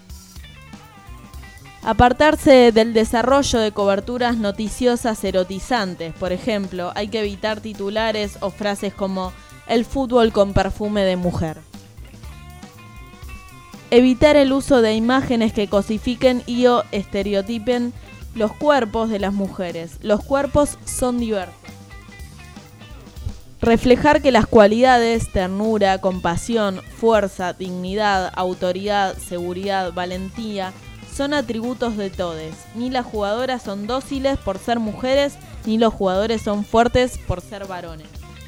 Apartarse del desarrollo de coberturas noticiosas erotizantes, por ejemplo, hay que evitar titulares o frases como el fútbol con perfume de mujer. Evitar el uso de imágenes que cosifiquen y o estereotipen los cuerpos de las mujeres. Los cuerpos son diversos. Reflejar que las cualidades, ternura, compasión, fuerza, dignidad, autoridad, seguridad, valentía, son atributos de todes. Ni las jugadoras son dóciles por ser mujeres, ni los jugadores son fuertes por ser varones.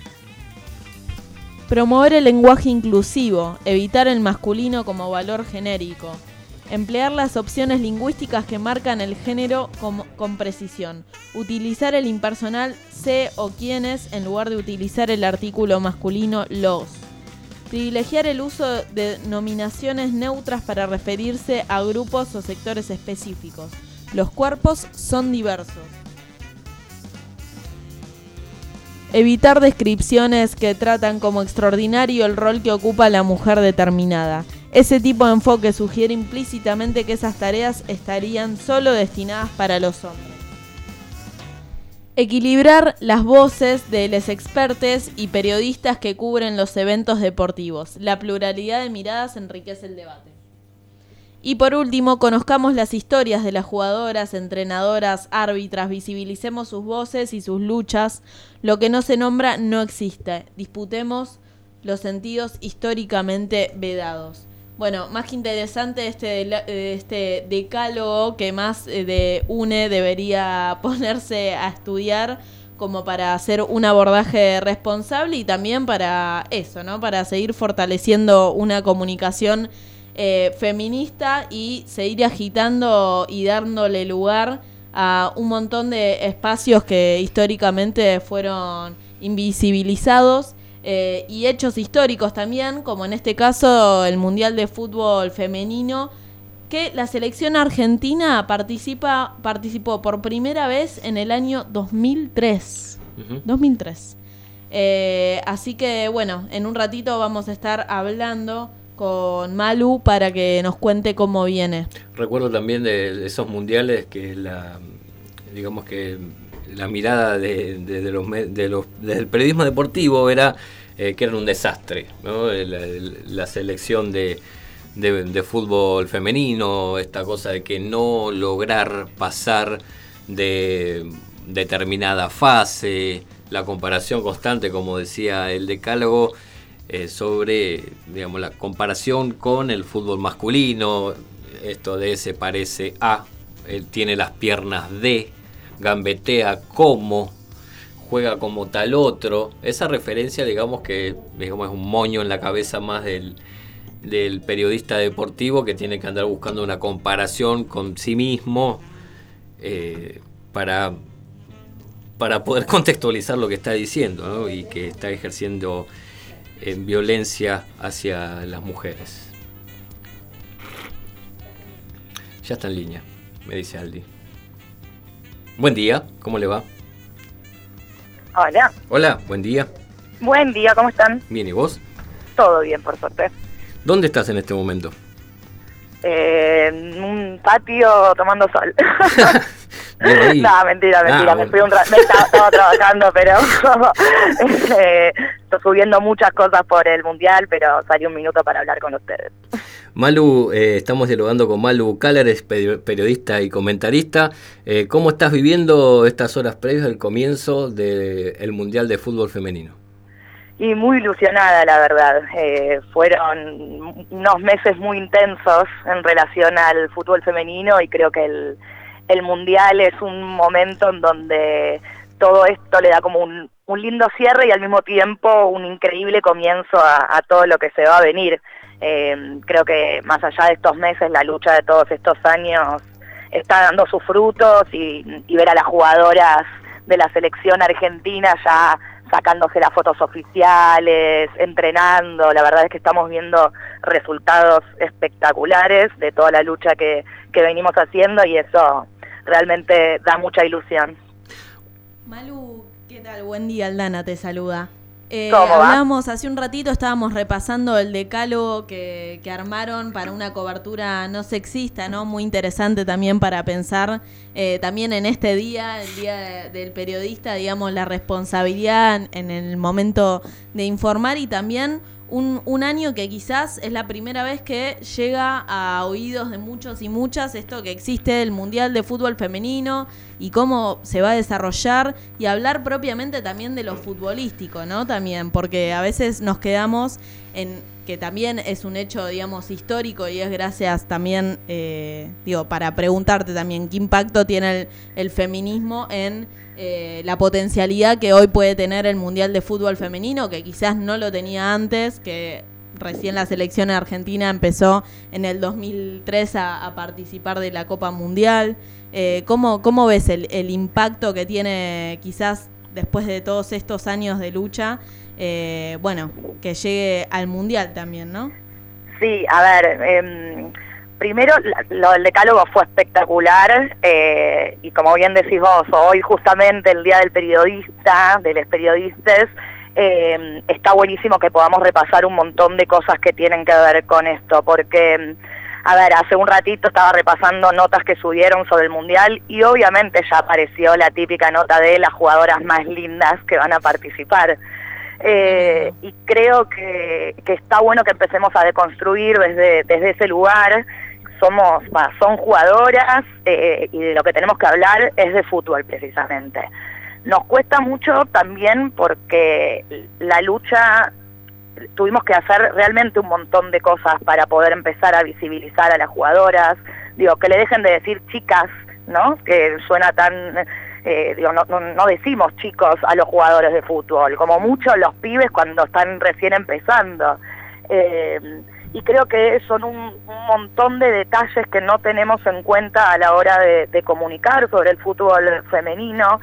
Promover el lenguaje inclusivo, evitar el masculino como valor genérico. Emplear las opciones lingüísticas que marcan el género con, con precisión. Utilizar el impersonal se o quienes en lugar de utilizar el artículo masculino los. Privilegiar el uso de denominaciones neutras para referirse a grupos o sectores específicos. Los cuerpos son diversos. Evitar descripciones que tratan como extraordinario el rol que ocupa la mujer determinada. Ese tipo de enfoque sugiere implícitamente que esas tareas estarían solo destinadas para los hombres. Equilibrar las voces de los expertos y periodistas que cubren los eventos deportivos. La pluralidad de miradas enriquece el debate. Y por último, conozcamos las historias de las jugadoras, entrenadoras, árbitras, visibilicemos sus voces y sus luchas. Lo que no se nombra no existe. Disputemos los sentidos históricamente vedados. Bueno, más que interesante este, este decálogo que más de U N E debería ponerse a estudiar como para hacer un abordaje responsable y también para eso, ¿no? Para seguir fortaleciendo una comunicación eh, feminista y seguir agitando y dándole lugar a un montón de espacios que históricamente fueron invisibilizados. Eh, y hechos históricos también, como en este caso el Mundial de Fútbol Femenino, que la selección argentina participa participó por primera vez en el año dos mil tres. Uh-huh. dos mil tres. Eh, así que bueno, en un ratito vamos a estar hablando con Malu para que nos cuente cómo viene. Recuerdo también de esos mundiales que la, digamos que la mirada de, de, de los, de los, del periodismo deportivo era eh, que eran un desastre, ¿no? La, la selección de, de, de fútbol femenino, esta cosa de que no lograr pasar de determinada fase, la comparación constante, como decía el decálogo, eh, sobre, digamos, la comparación con el fútbol masculino, esto de se parece a, él tiene las piernas de, gambetea como, juega como tal otro. Esa referencia, digamos que digamos, es un moño en la cabeza más del, del periodista deportivo que tiene que andar buscando una comparación con sí mismo eh, para, para poder contextualizar lo que está diciendo, ¿no? Y que está ejerciendo eh, violencia hacia las mujeres. Ya está en línea, me dice Aldi. Buen día, ¿cómo le va? Hola. Hola, buen día. Buen día, ¿cómo están? Bien, ¿y vos? Todo bien, por suerte. ¿Dónde estás en este momento? Eh, en un patio tomando sol. No, mentira, mentira. Ah, me bueno. fui un rato, me estaba, estaba trabajando, pero eh, estoy subiendo muchas cosas por el mundial, pero salí un minuto para hablar con ustedes. Malu, eh, estamos dialogando con Malu Kaller, es periodista y comentarista. Eh, ¿Cómo estás viviendo estas horas previas al comienzo del Mundial de Fútbol Femenino? Y muy ilusionada, la verdad. Eh, fueron unos meses muy intensos en relación al fútbol femenino y creo que el, el Mundial es un momento en donde todo esto le da como un, un lindo cierre y al mismo tiempo un increíble comienzo a, a todo lo que se va a venir. Eh, creo que más allá de estos meses, la lucha de todos estos años está dando sus frutos y, y ver a las jugadoras de la selección argentina ya sacándose las fotos oficiales, entrenando, la verdad es que estamos viendo resultados espectaculares de toda la lucha que, que venimos haciendo y eso realmente da mucha ilusión. Malu, ¿qué tal? Buen día, Aldana te saluda. Eh, ¿Cómo va? hablamos hace un ratito, estábamos repasando el decálogo que, que armaron para una cobertura no sexista, ¿no? Muy interesante también para pensar eh, también en este día, el día de, del periodista, digamos, la responsabilidad en, en el momento de informar y también un, un año que quizás es la primera vez que llega a oídos de muchos y muchas esto que existe el Mundial de Fútbol Femenino y cómo se va a desarrollar y hablar propiamente también de lo futbolístico, ¿no? También, porque a veces nos quedamos en que también es un hecho, digamos, histórico y es gracias también, eh, digo, para preguntarte también qué impacto tiene el, el feminismo en eh, la potencialidad que hoy puede tener el Mundial de Fútbol Femenino, que quizás no lo tenía antes, que recién la selección argentina empezó en el dos mil tres a, a participar de la Copa Mundial. Eh, ¿cómo, ¿Cómo ves el, el impacto que tiene quizás después de todos estos años de lucha, eh, bueno, que llegue al Mundial también, ¿no? Sí, a ver, eh, primero lo del decálogo fue espectacular eh, y como bien decís vos, hoy justamente el Día del Periodista, de los periodistas, eh, está buenísimo que podamos repasar un montón de cosas que tienen que ver con esto, porque, a ver, hace un ratito estaba repasando notas que subieron sobre el Mundial y obviamente ya apareció la típica nota de las jugadoras más lindas que van a participar. Eh, y creo que, que está bueno que empecemos a deconstruir desde, desde ese lugar. Somos, bah, son jugadoras eh, y de lo que tenemos que hablar es de fútbol precisamente. Nos cuesta mucho también porque la lucha, tuvimos que hacer realmente un montón de cosas para poder empezar a visibilizar a las jugadoras, digo, que le dejen de decir chicas, ¿no? Que suena tan... Eh, digo, no, no, no decimos chicos a los jugadores de fútbol, como mucho los pibes cuando están recién empezando. Eh, y creo que son un, un montón de detalles que no tenemos en cuenta a la hora de, de comunicar sobre el fútbol femenino,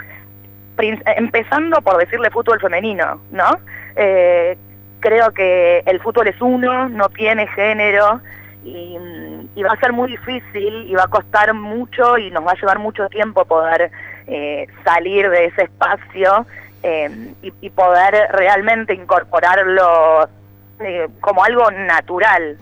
Prin- empezando por decirle fútbol femenino, ¿no? Eh, creo que el fútbol es uno, no tiene género, y, y va a ser muy difícil y va a costar mucho y nos va a llevar mucho tiempo poder eh, salir de ese espacio eh, y, y poder realmente incorporarlo eh, como algo natural.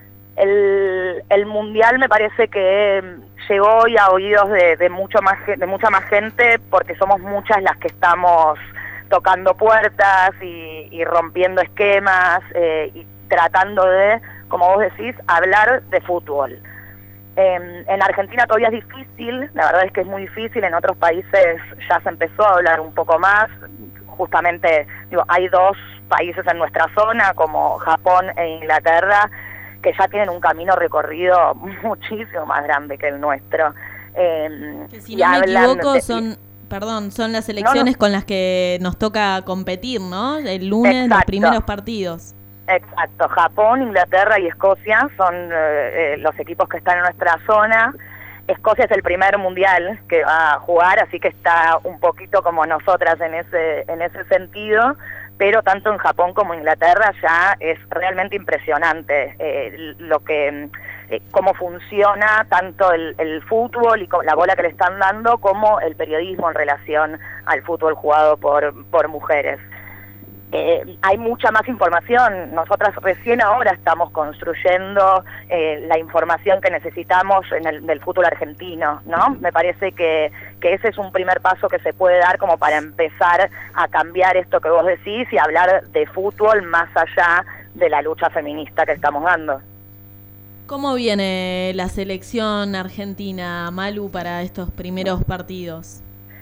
El, el Mundial me parece que llegó hoy a oídos de, de, mucho más, de mucha más gente porque somos muchas las que estamos tocando puertas y, y rompiendo esquemas eh, y tratando de, como vos decís, hablar de fútbol. Eh, en Argentina todavía es difícil, la verdad es que es muy difícil, en otros países ya se empezó a hablar un poco más, justamente digo, hay dos países en nuestra zona, como Japón e Inglaterra, que ya tienen un camino recorrido muchísimo más grande que el nuestro. Eh, que si no me equivoco de, son... Perdón, son las elecciones no, no. con las que nos toca competir, ¿no? El lunes, Exacto. los primeros partidos. Exacto, Japón, Inglaterra y Escocia son eh, eh, los equipos que están en nuestra zona. Escocia es el primer mundial que va a jugar, así que está un poquito como nosotras en ese en ese sentido, pero tanto en Japón como en Inglaterra ya es realmente impresionante eh, lo que eh, cómo funciona tanto el, el fútbol y la bola que le están dando como el periodismo en relación al fútbol jugado por por mujeres. Eh, hay mucha más información, nosotras recién ahora estamos construyendo eh, la información que necesitamos en el del fútbol argentino, ¿no? Me parece que, que ese es un primer paso que se puede dar como para empezar a cambiar esto que vos decís y hablar de fútbol más allá de la lucha feminista que estamos dando. ¿Cómo viene la selección argentina, Malu, para estos primeros partidos?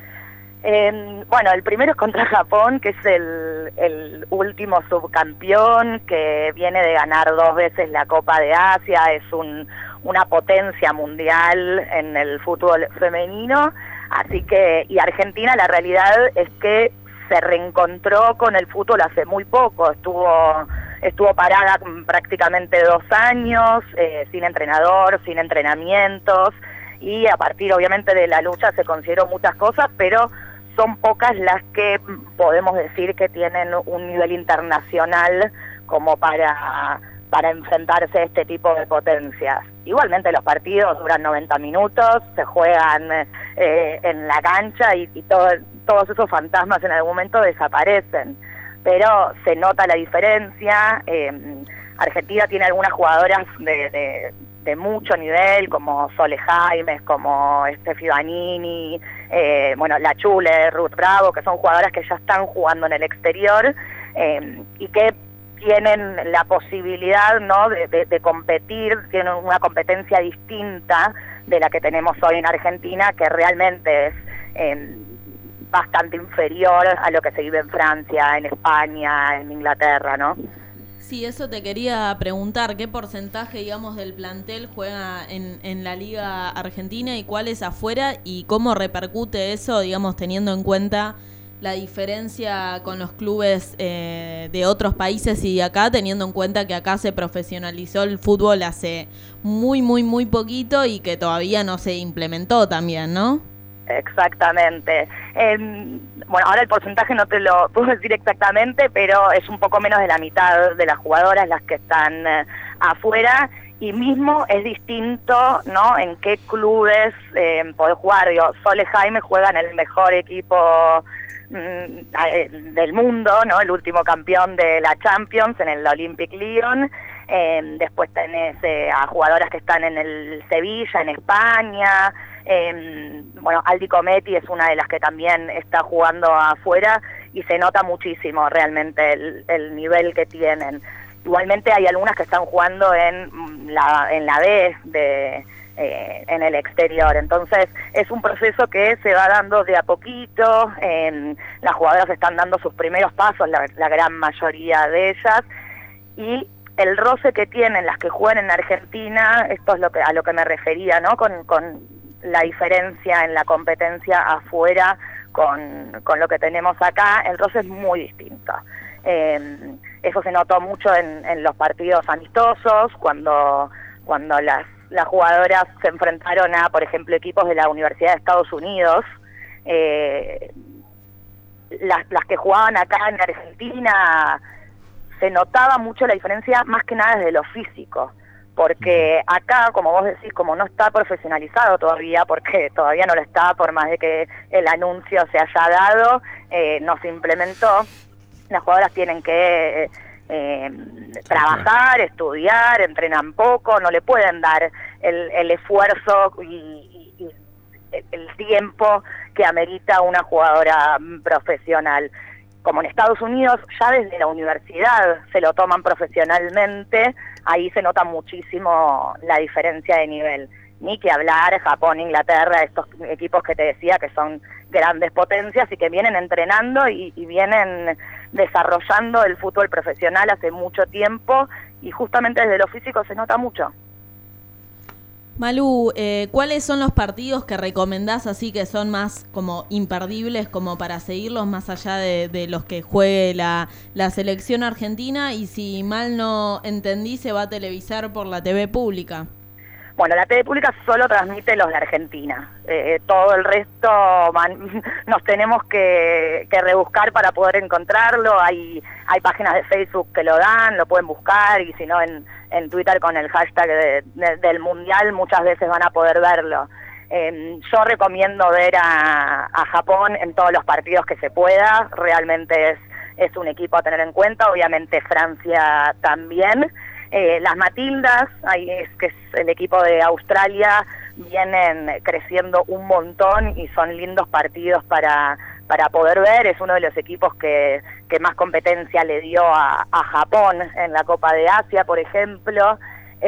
Eh, bueno, el primero es contra Japón, que es el, el último subcampeón, que viene de ganar dos veces la Copa de Asia, es un, una potencia mundial en el fútbol femenino, así que, y Argentina la realidad es que se reencontró con el fútbol hace muy poco, estuvo estuvo parada prácticamente dos años, eh, sin entrenador, sin entrenamientos, y a partir obviamente de la lucha se consiguieron muchas cosas, pero son pocas las que podemos decir que tienen un nivel internacional como para, para enfrentarse a este tipo de potencias. Igualmente los partidos duran noventa minutos, se juegan eh, en la cancha y, y todo, todos esos fantasmas en algún momento desaparecen, pero se nota la diferencia. eh, Argentina tiene algunas jugadoras de, de, de mucho nivel, como Sole Jaimes, como Steffi Vanini, eh, bueno, La Chule, Ruth Bravo, que son jugadoras que ya están jugando en el exterior eh, y que tienen la posibilidad, ¿no?, de, de, de competir, tienen una competencia distinta de la que tenemos hoy en Argentina, que realmente es eh, bastante inferior a lo que se vive en Francia, en España, en Inglaterra, ¿no? Sí, eso te quería preguntar, ¿qué porcentaje, digamos, del plantel juega en, en la Liga Argentina y cuál es afuera y cómo repercute eso, digamos, teniendo en cuenta la diferencia con los clubes eh, de otros países y de acá, teniendo en cuenta que acá se profesionalizó el fútbol hace muy, muy, muy poquito y que todavía no se implementó también, ¿no? Exactamente. Eh, bueno, ahora el porcentaje no te lo puedo decir exactamente, pero es un poco menos de la mitad de las jugadoras las que están eh, afuera, y mismo es distinto, ¿no?, en qué clubes eh, podés jugar. Digo, Sole Jaime juega en el mejor equipo mm, del mundo, ¿no?, el último campeón de la Champions, en el Olympic Lyon. Eh, después tenés eh, a jugadoras que están en el Sevilla, en España. Eh, bueno, Aldi Cometti es una de las que también está jugando afuera y se nota muchísimo realmente el, el nivel que tienen. Igualmente hay algunas que están jugando en la, en la B, de, eh, en el exterior. Entonces es un proceso que se va dando de a poquito. Eh, las jugadoras están dando sus primeros pasos, la, la gran mayoría de ellas, y el roce que tienen las que juegan en Argentina, esto es lo que, a lo que me refería, ¿no?, con, con la diferencia en la competencia afuera con, con lo que tenemos acá, el roce es muy distinto. Eh, eso se notó mucho en, en los partidos amistosos, cuando, cuando las, las jugadoras se enfrentaron a, por ejemplo, equipos de la Universidad de Estados Unidos. Eh, las, las que jugaban acá en Argentina, se notaba mucho la diferencia, más que nada desde lo físico, porque acá, como vos decís, como no está profesionalizado todavía, porque todavía no lo está, por más de que el anuncio se haya dado, eh, no se implementó, las jugadoras tienen que eh, trabajar, estudiar, entrenan poco, no le pueden dar el, el esfuerzo y, y, y el tiempo que amerita una jugadora profesional. Como en Estados Unidos, ya desde la universidad se lo toman profesionalmente, ahí se nota muchísimo la diferencia de nivel. Ni que hablar, Japón, Inglaterra, estos equipos que te decía que son grandes potencias y que vienen entrenando y, y vienen desarrollando el fútbol profesional hace mucho tiempo, y justamente desde lo físico se nota mucho. Malu, eh, ¿cuáles son los partidos que recomendás así que son más como imperdibles como para seguirlos más allá de, de los que juegue la, la selección argentina? Y si mal no entendí, se va a televisar por la T V pública. Bueno, la T V pública solo transmite los de Argentina. Eh, todo el resto man, nos tenemos que, que rebuscar para poder encontrarlo. Hay hay páginas de Facebook que lo dan, lo pueden buscar, y si no en, en Twitter con el hashtag de, de, del Mundial muchas veces van a poder verlo. Eh, yo recomiendo ver a, a Japón en todos los partidos que se pueda. Realmente es, es un equipo a tener en cuenta. Obviamente Francia también. Eh, las Matildas, ahí es que es el equipo de Australia, vienen creciendo un montón y son lindos partidos para, para poder ver. Es uno de los equipos que, que más competencia le dio a, a Japón en la Copa de Asia, por ejemplo.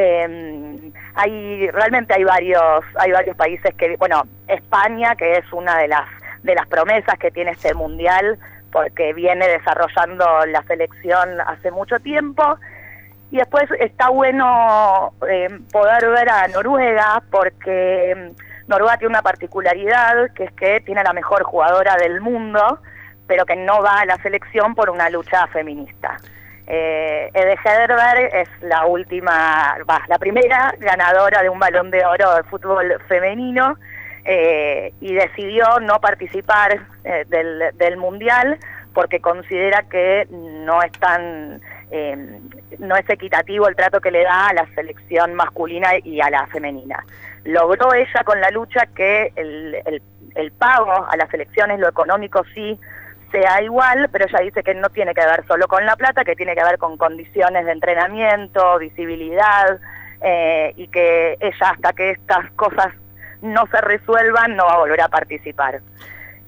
Eh, hay realmente hay varios hay varios países que, bueno, España, que es una de las de las promesas que tiene este mundial, porque viene desarrollando la selección hace mucho tiempo. Y después está bueno eh, poder ver a Noruega, porque Noruega tiene una particularidad, que es que tiene la mejor jugadora del mundo, pero que no va a la selección por una lucha feminista. Eh, Ede Hegerberg es la última, bah, la primera ganadora de un Balón de Oro de fútbol femenino, eh, y decidió no participar eh, del, del Mundial porque considera que no es tan... Eh, no es equitativo el trato que le da a la selección masculina y a la femenina. Logró ella con la lucha que el, el, el pago a las selecciones, lo económico sí, sea igual, pero ella dice que no tiene que ver solo con la plata, que tiene que ver con condiciones de entrenamiento, visibilidad, eh, y que ella, hasta que estas cosas no se resuelvan, no va a volver a participar.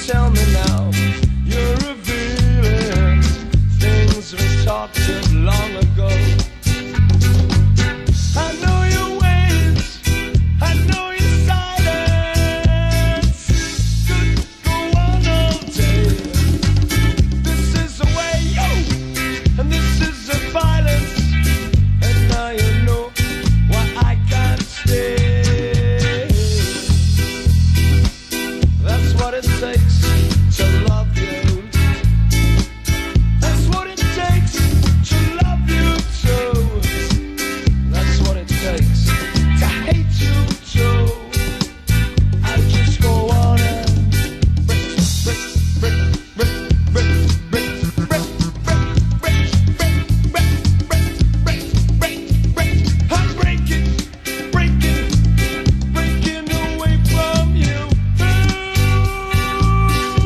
tell me now, you're revealing things we talked of long ago. I know your ways, I know your silence. Could go on all day. This is the way you, and this is the violence. And now you know why I can't stay. That's what it takes to love you. That's what it takes to love you too. That's what it takes to hate you too. I just go on and break, break, break, break, break, break, break, break, break, break, break, break, break, break. I'm breaking, breaking, breaking away from you.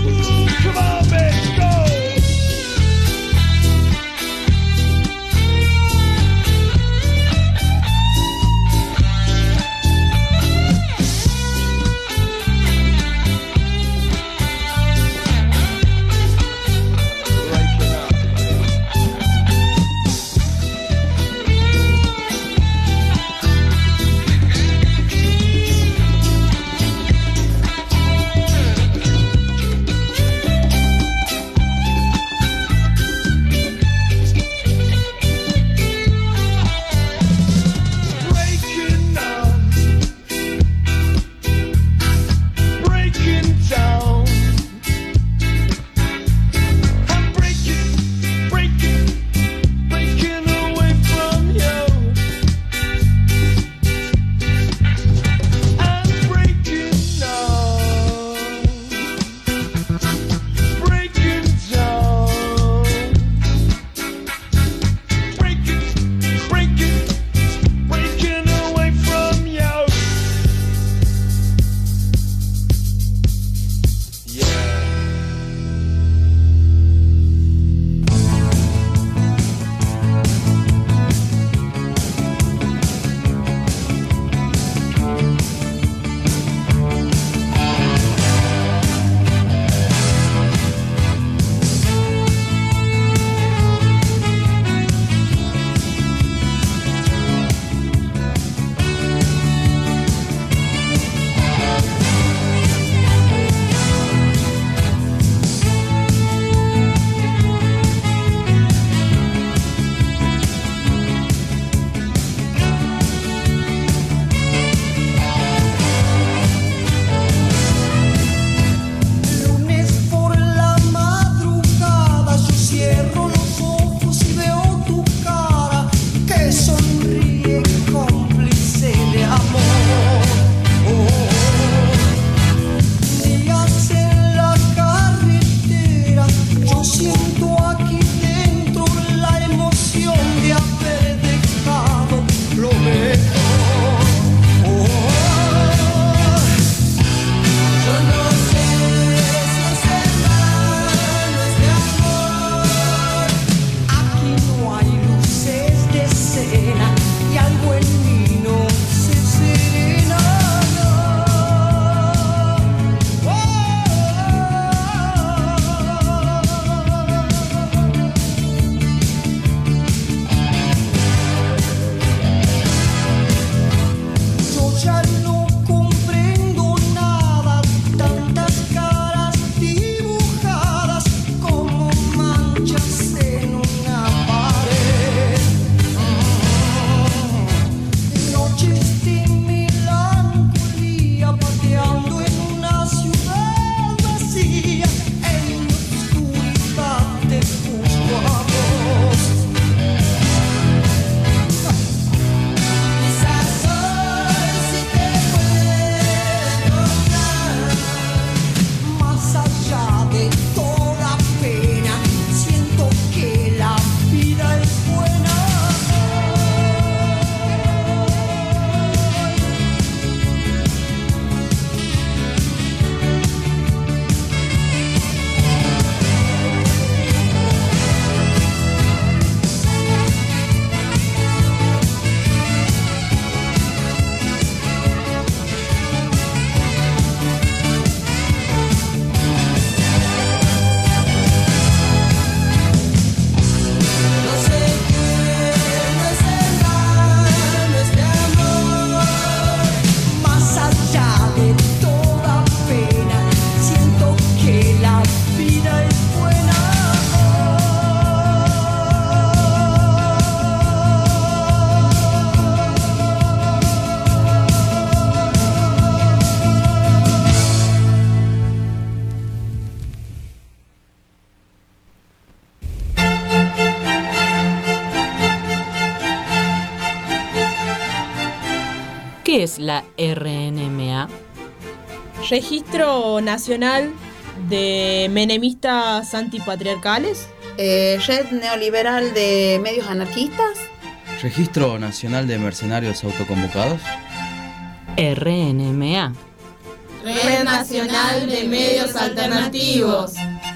¿Qué es la R N M A? Registro Nacional de Menemistas Antipatriarcales. Eh, Red Neoliberal de Medios Anarquistas. Registro Nacional de Mercenarios Autoconvocados. R N M A. Red Nacional de Medios Alternativos.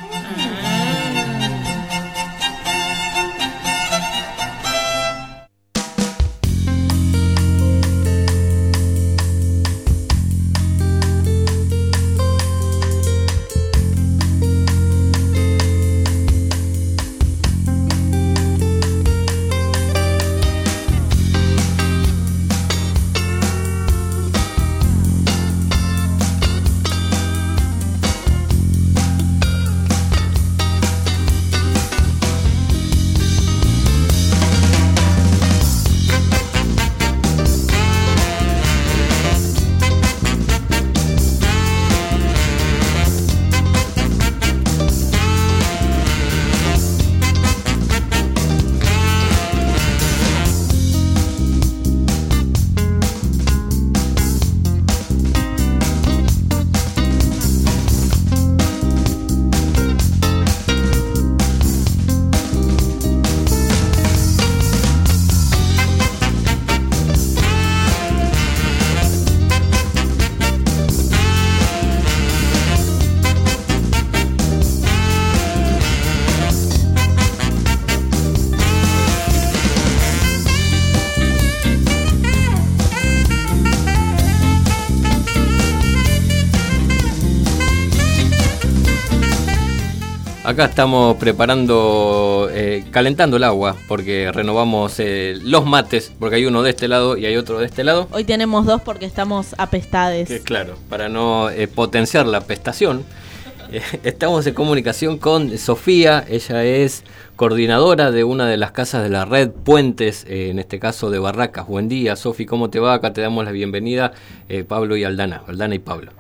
Acá estamos preparando, eh, calentando el agua, porque renovamos eh, los mates, porque hay uno de este lado y hay otro de este lado. Hoy tenemos dos porque estamos apestades. Que, claro, para no eh, potenciar la apestación. Eh, estamos en comunicación con Sofía, ella es coordinadora de una de las casas de la red Puentes, eh, en este caso de Barracas. Buen día, Sofi, ¿cómo te va? Acá te damos la bienvenida, eh, Pablo y Aldana, Aldana y Pablo.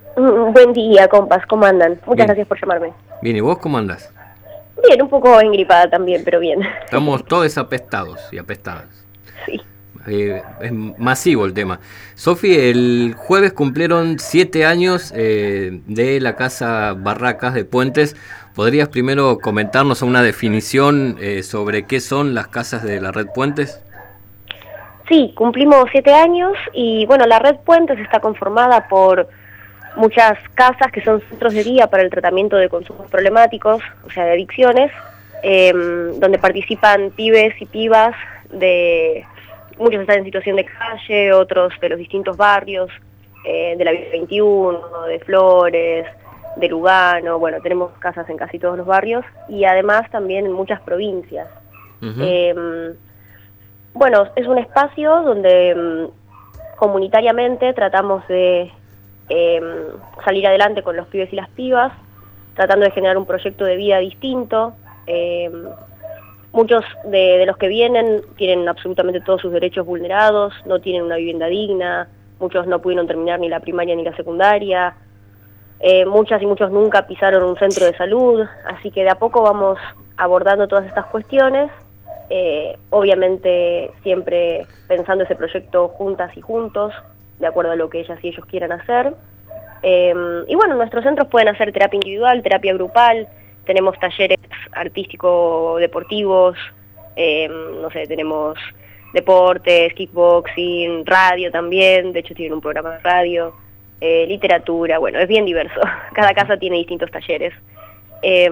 Buen día, compas, ¿cómo andan? Muchas Bien. Gracias por llamarme. Bien, ¿y vos cómo andás? Bien, un poco engripada también, pero bien. Estamos todos apestados y apestadas. Sí. Eh, es masivo el tema. Sofi, el jueves cumplieron siete años eh, de la casa Barracas de Puentes. ¿Podrías primero comentarnos una definición eh, sobre qué son las casas de la red Puentes? Sí, cumplimos siete años y bueno, la red Puentes está conformada por muchas casas que son centros de día para el tratamiento de consumos problemáticos, o sea, de adicciones, eh, donde participan pibes y pibas de... Muchos están en situación de calle, otros de los distintos barrios, eh, de la Villa veintiuno, de Flores, de Lugano, bueno, tenemos casas en casi todos los barrios y además también en muchas provincias. Uh-huh. Eh, bueno, es un espacio donde um, comunitariamente tratamos de eh, salir adelante con los pibes y las pibas, tratando de generar un proyecto de vida distinto. Eh, Muchos de, de los que vienen tienen absolutamente todos sus derechos vulnerados, no tienen una vivienda digna, muchos no pudieron terminar ni la primaria ni la secundaria, eh, muchas y muchos nunca pisaron un centro de salud, así que de a poco vamos abordando todas estas cuestiones, eh, obviamente siempre pensando ese proyecto juntas y juntos, de acuerdo a lo que ellas y ellos quieran hacer. Eh, y bueno, nuestros centros pueden hacer terapia individual, terapia grupal. Tenemos talleres artístico-deportivos, eh, no sé, tenemos deportes, kickboxing, radio también, de hecho tienen un programa de radio, eh, literatura, bueno, es bien diverso, cada casa tiene distintos talleres. Eh,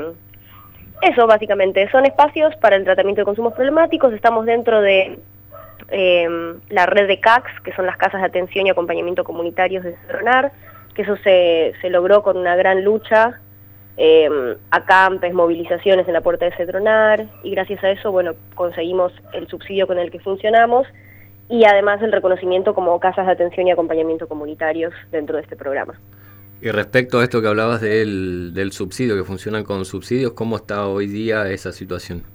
eso básicamente, son espacios para el tratamiento de consumos problemáticos, estamos dentro de eh, la red de C A Cs, que son las casas de atención y acompañamiento comunitarios de Cedronar, que eso se, se logró con una gran lucha, Eh, acampes, movilizaciones en la puerta de Cedronar, y gracias a eso, bueno, conseguimos el subsidio con el que funcionamos y además el reconocimiento como casas de atención y acompañamiento comunitarios dentro de este programa. Y respecto a esto que hablabas del, del subsidio, que funcionan con subsidios, ¿cómo está hoy día esa situación?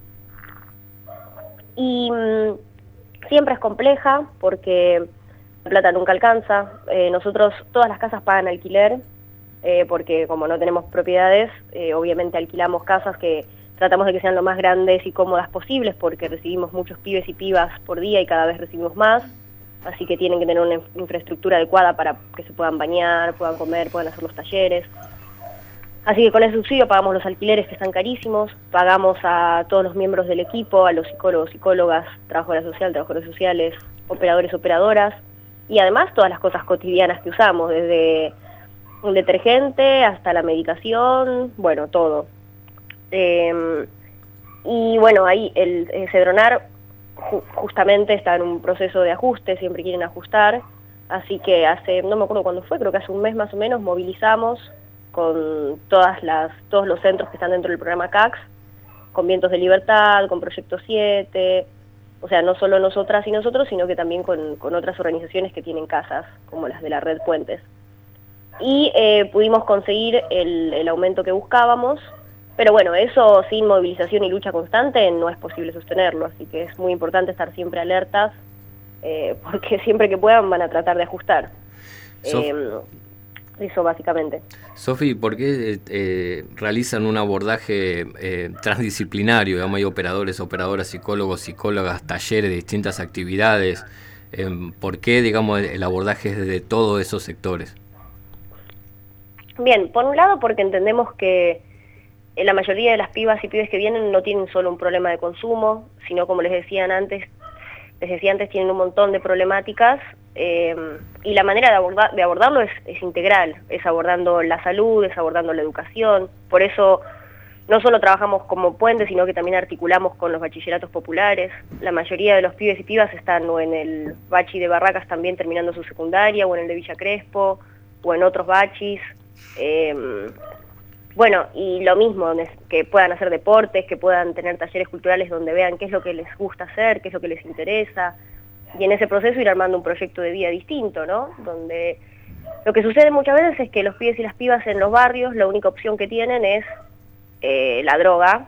Y mmm, siempre es compleja porque la plata nunca alcanza. Eh, nosotros, todas las casas pagan alquiler, Eh, porque como no tenemos propiedades, eh, obviamente alquilamos casas que tratamos de que sean lo más grandes y cómodas posibles, porque recibimos muchos pibes y pibas por día y cada vez recibimos más. así que tienen que tener una infraestructura adecuada para que se puedan bañar, puedan comer, puedan hacer los talleres. Así que con ese subsidio pagamos los alquileres que están carísimos, pagamos a todos los miembros del equipo, a los psicólogos, psicólogas, trabajadoras sociales, trabajadores sociales, operadores, operadoras, y además todas las cosas cotidianas que usamos, desde un detergente hasta la medicación, bueno, todo. Eh, y bueno, ahí el, el Cedronar ju justamente está en un proceso de ajuste, siempre quieren ajustar, así que hace, no me acuerdo cuándo fue, creo que hace un mes más o menos, movilizamos con todas las, todos los centros que están dentro del programa C A C S, con Vientos de Libertad, con Proyecto siete, o sea, no solo nosotras y nosotros, sino que también con, con otras organizaciones que tienen casas, como las de la Red Puentes. Y eh, pudimos conseguir el, el aumento que buscábamos, pero bueno, eso sin movilización y lucha constante no es posible sostenerlo, así que es muy importante estar siempre alertas, eh, porque siempre que puedan van a tratar de ajustar. Sof eh, eso básicamente. Sofi, ¿por qué eh, realizan un abordaje eh, transdisciplinario? Digamos, hay operadores, operadoras, psicólogos, psicólogas, talleres, distintas actividades. Eh, ¿Por qué, digamos, el abordaje es de todos esos sectores? Bien, por un lado porque entendemos que la mayoría de las pibas y pibes que vienen no tienen solo un problema de consumo, sino como les decían antes, les decía antes, tienen un montón de problemáticas, eh, y la manera de, abordar, de abordarlo es, es integral, es abordando la salud, es abordando la educación. Por eso no solo trabajamos como puente, sino que también articulamos con los bachilleratos populares. La mayoría de los pibes y pibas están o en el bachi de Barracas también terminando su secundaria, o en el de Villa Crespo, o en otros bachis. Eh, bueno, y lo mismo, que puedan hacer deportes, que puedan tener talleres culturales donde vean qué es lo que les gusta hacer, qué es lo que les interesa, y en ese proceso ir armando un proyecto de vida distinto, ¿no? Donde lo que sucede muchas veces es que los pibes y las pibas en los barrios la única opción que tienen es eh, la droga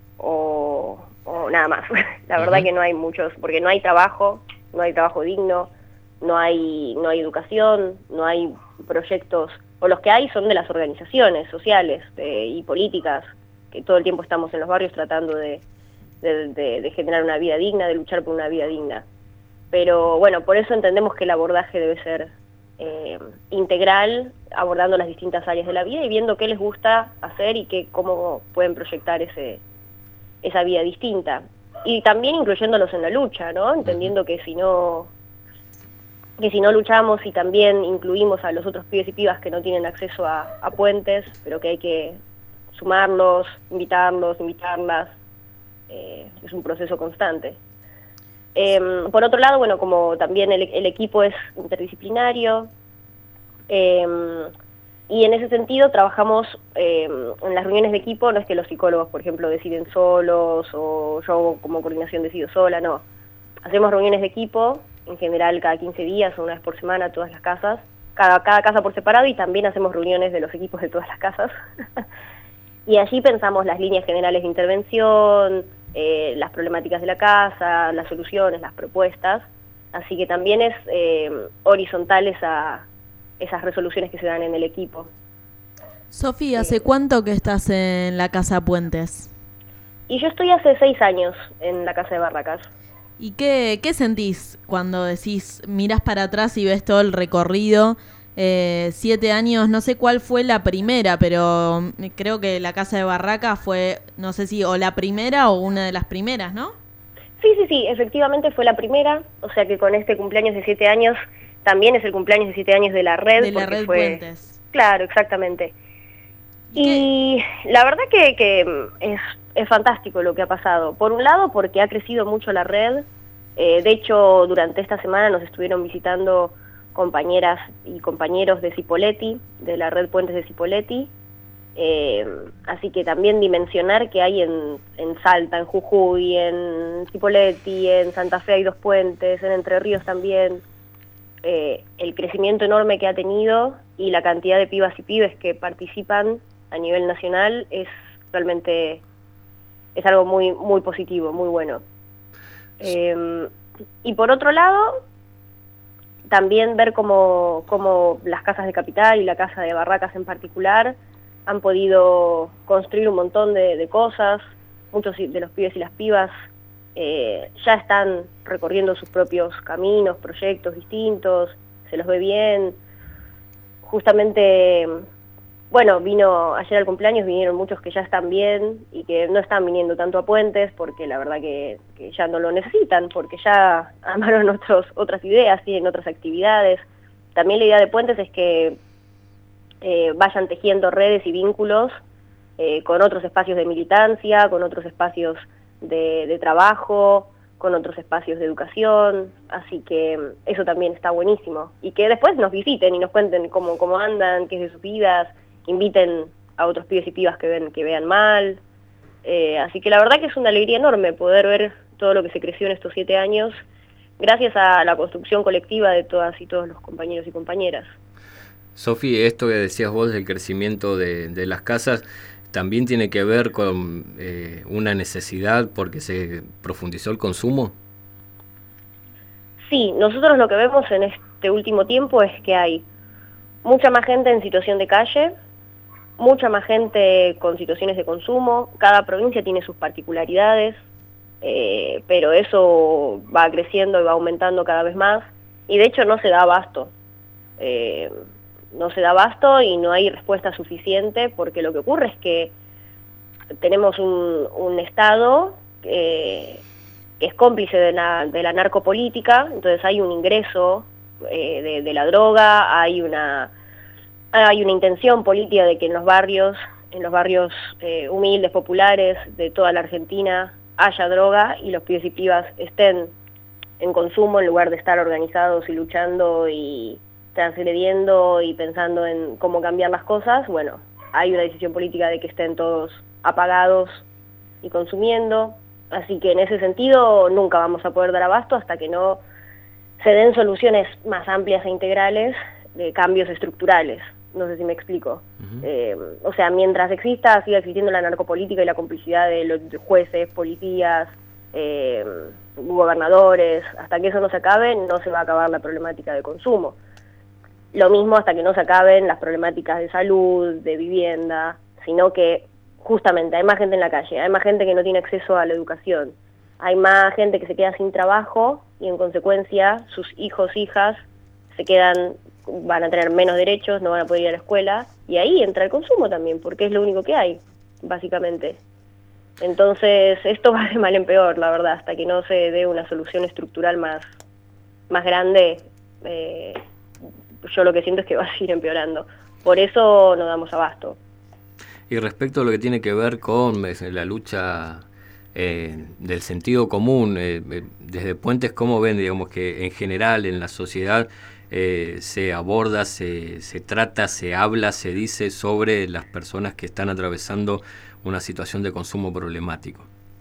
o, o nada más. La verdad que no hay muchos, porque no hay trabajo, no hay trabajo digno, no hay, no hay educación, no hay proyectos, o los que hay son de las organizaciones sociales eh, y políticas, que todo el tiempo estamos en los barrios tratando de, de, de, de generar una vida digna, de luchar por una vida digna. Pero bueno, por eso entendemos que el abordaje debe ser eh, integral, abordando las distintas áreas de la vida y viendo qué les gusta hacer y qué, cómo pueden proyectar ese, esa vida distinta. Y también incluyéndolos en la lucha, ¿no? Entendiendo que si no... que si no luchamos y también incluimos a los otros pibes y pibas que no tienen acceso a, a puentes, pero que hay que sumarlos, invitarlos, invitarlas, eh, es un proceso constante. Eh, por otro lado, bueno, como también el, el equipo es interdisciplinario, eh, y en ese sentido trabajamos eh, en las reuniones de equipo, no es que los psicólogos, por ejemplo, deciden solos, o yo como coordinación decido sola, no. Hacemos reuniones de equipo, en general cada quince días o una vez por semana, todas las casas, cada, cada casa por separado, y también hacemos reuniones de los equipos de todas las casas. Y allí pensamos las líneas generales de intervención, eh, las problemáticas de la casa, las soluciones, las propuestas, así que también es eh, horizontal esa, esas resoluciones que se dan en el equipo. Sofía, ¿hace cuánto que estás en la Casa Puentes? Y yo estoy hace seis años en la Casa de Barracas. ¿Y qué, qué sentís cuando decís, mirás para atrás y ves todo el recorrido? Eh, siete años, no sé cuál fue la primera, pero creo que la Casa de Barracas fue, no sé si o la primera o una de las primeras, ¿no? Sí, sí, sí, efectivamente fue la primera, o sea que con este cumpleaños de siete años, también es el cumpleaños de siete años de la red. De la Red fue... Puentes. Claro, exactamente. ¿Y, y la verdad que, que es... es fantástico lo que ha pasado. Por un lado, porque ha crecido mucho la red. Eh, de hecho, durante esta semana nos estuvieron visitando compañeras y compañeros de Cipolletti, de la Red Puentes de Cipolletti. Eh, así que también dimensionar que hay en, en Salta, en Jujuy, en Cipolletti, en Santa Fe hay dos puentes, en Entre Ríos también. Eh, el crecimiento enorme que ha tenido y la cantidad de pibas y pibes que participan a nivel nacional es realmente... es algo muy muy positivo, muy bueno. Eh, y por otro lado, también ver cómo, cómo las casas de Capital y la Casa de Barracas en particular han podido construir un montón de, de cosas. Muchos de los pibes y las pibas eh, ya están recorriendo sus propios caminos, proyectos distintos, se los ve bien. Justamente, bueno, vino ayer al cumpleaños, vinieron muchos que ya están bien y que no están viniendo tanto a Puentes porque la verdad que, que ya no lo necesitan, porque ya armaron otros, otras ideas, tienen otras actividades. También la idea de Puentes es que eh, vayan tejiendo redes y vínculos eh, con otros espacios de militancia, con otros espacios de, de trabajo, con otros espacios de educación, así que eso también está buenísimo. Y que después nos visiten y nos cuenten cómo, cómo andan, qué es de sus vidas, inviten a otros pibes y pibas que, ven, que vean mal. Eh, así que la verdad que es una alegría enorme poder ver todo lo que se creció en estos siete años, gracias a la construcción colectiva de todas y todos los compañeros y compañeras. Sofi, esto que decías vos del crecimiento de, de las casas, ¿también tiene que ver con eh, una necesidad porque se profundizó el consumo? Sí, nosotros lo que vemos en este último tiempo es que hay mucha más gente en situación de calle, mucha más gente con situaciones de consumo, cada provincia tiene sus particularidades, eh, pero eso va creciendo y va aumentando cada vez más, y de hecho no se da abasto. Eh, no se da abasto y no hay respuesta suficiente, porque lo que ocurre es que tenemos un, un Estado que, que es cómplice de la, de la narcopolítica, entonces hay un ingreso eh, de, de la droga, hay una, hay una intención política de que en los barrios, en los barrios eh, humildes, populares de toda la Argentina haya droga y los pibes y pibas estén en consumo en lugar de estar organizados y luchando y transgrediendo y pensando en cómo cambiar las cosas. Bueno, hay una decisión política de que estén todos apagados y consumiendo, así que en ese sentido nunca vamos a poder dar abasto hasta que no se den soluciones más amplias e integrales de cambios estructurales. No sé si me explico. Uh-huh. Eh, o sea, mientras exista, siga existiendo la narcopolítica y la complicidad de los jueces, policías, eh, gobernadores, hasta que eso no se acabe, no se va a acabar la problemática de consumo. Lo mismo hasta que no se acaben las problemáticas de salud, de vivienda, sino que justamente hay más gente en la calle, hay más gente que no tiene acceso a la educación, hay más gente que se queda sin trabajo y en consecuencia sus hijos, hijas, se quedan, van a tener menos derechos, no van a poder ir a la escuela, y ahí entra el consumo también, porque es lo único que hay, básicamente. Entonces, esto va de mal en peor, la verdad, hasta que no se dé una solución estructural más, más grande. Eh, yo lo que siento es que va a seguir empeorando. Por eso no damos abasto. Y respecto a lo que tiene que ver con la lucha eh, del sentido común, eh, desde Puentes, ¿cómo ven, digamos, que en general en la sociedad eh, se aborda, se, se trata, se habla, se dice sobre las personas que están atravesando una situación de consumo problemático?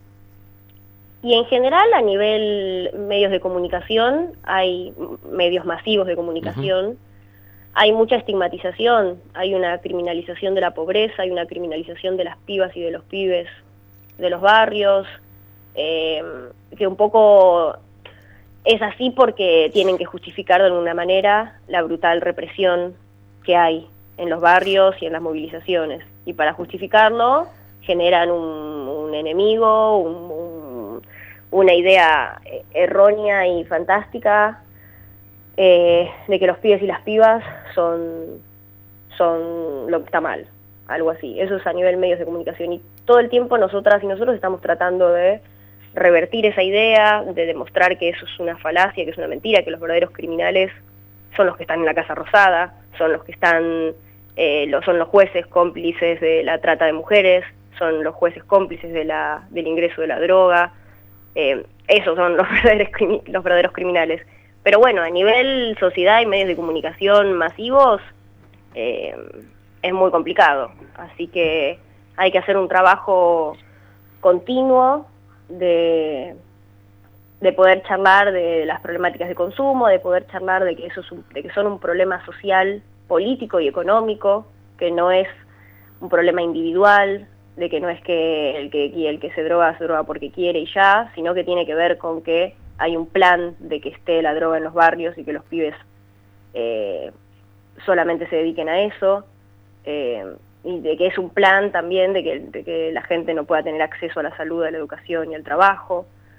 Y en general, a nivel medios de comunicación, hay medios masivos de comunicación, uh-huh. Hay mucha estigmatización, hay una criminalización de la pobreza, hay una criminalización de las pibas y de los pibes de los barrios, eh, que un poco es así porque tienen que justificar de alguna manera la brutal represión que hay en los barrios y en las movilizaciones. Y para justificarlo generan un, un enemigo, un, un, una idea errónea y fantástica, Eh, de que los pibes y las pibas son, son lo que está mal, algo así. Eso es a nivel medios de comunicación y todo el tiempo nosotras y nosotros estamos tratando de revertir esa idea, de demostrar que eso es una falacia, que es una mentira, que los verdaderos criminales son los que están en la Casa Rosada, son los que están, eh, lo, son los jueces cómplices de la trata de mujeres, son los jueces cómplices de la, del ingreso de la droga, eh, esos son los verdaderos, crimi- los verdaderos criminales. Pero bueno, a nivel sociedad y medios de comunicación masivos eh, es muy complicado. Así que hay que hacer un trabajo continuo de, de poder charlar de las problemáticas de consumo, de poder charlar de que, eso es un, de que son un problema social, político y económico, que no es un problema individual, de que no es que el que, el que se droga se droga porque quiere y ya, sino que tiene que ver con que hay un plan de que esté la droga en los barrios y que los pibes eh, solamente se dediquen a eso, eh, y de que es un plan también de que, de que la gente no pueda tener acceso a la salud, a la educación y al trabajo.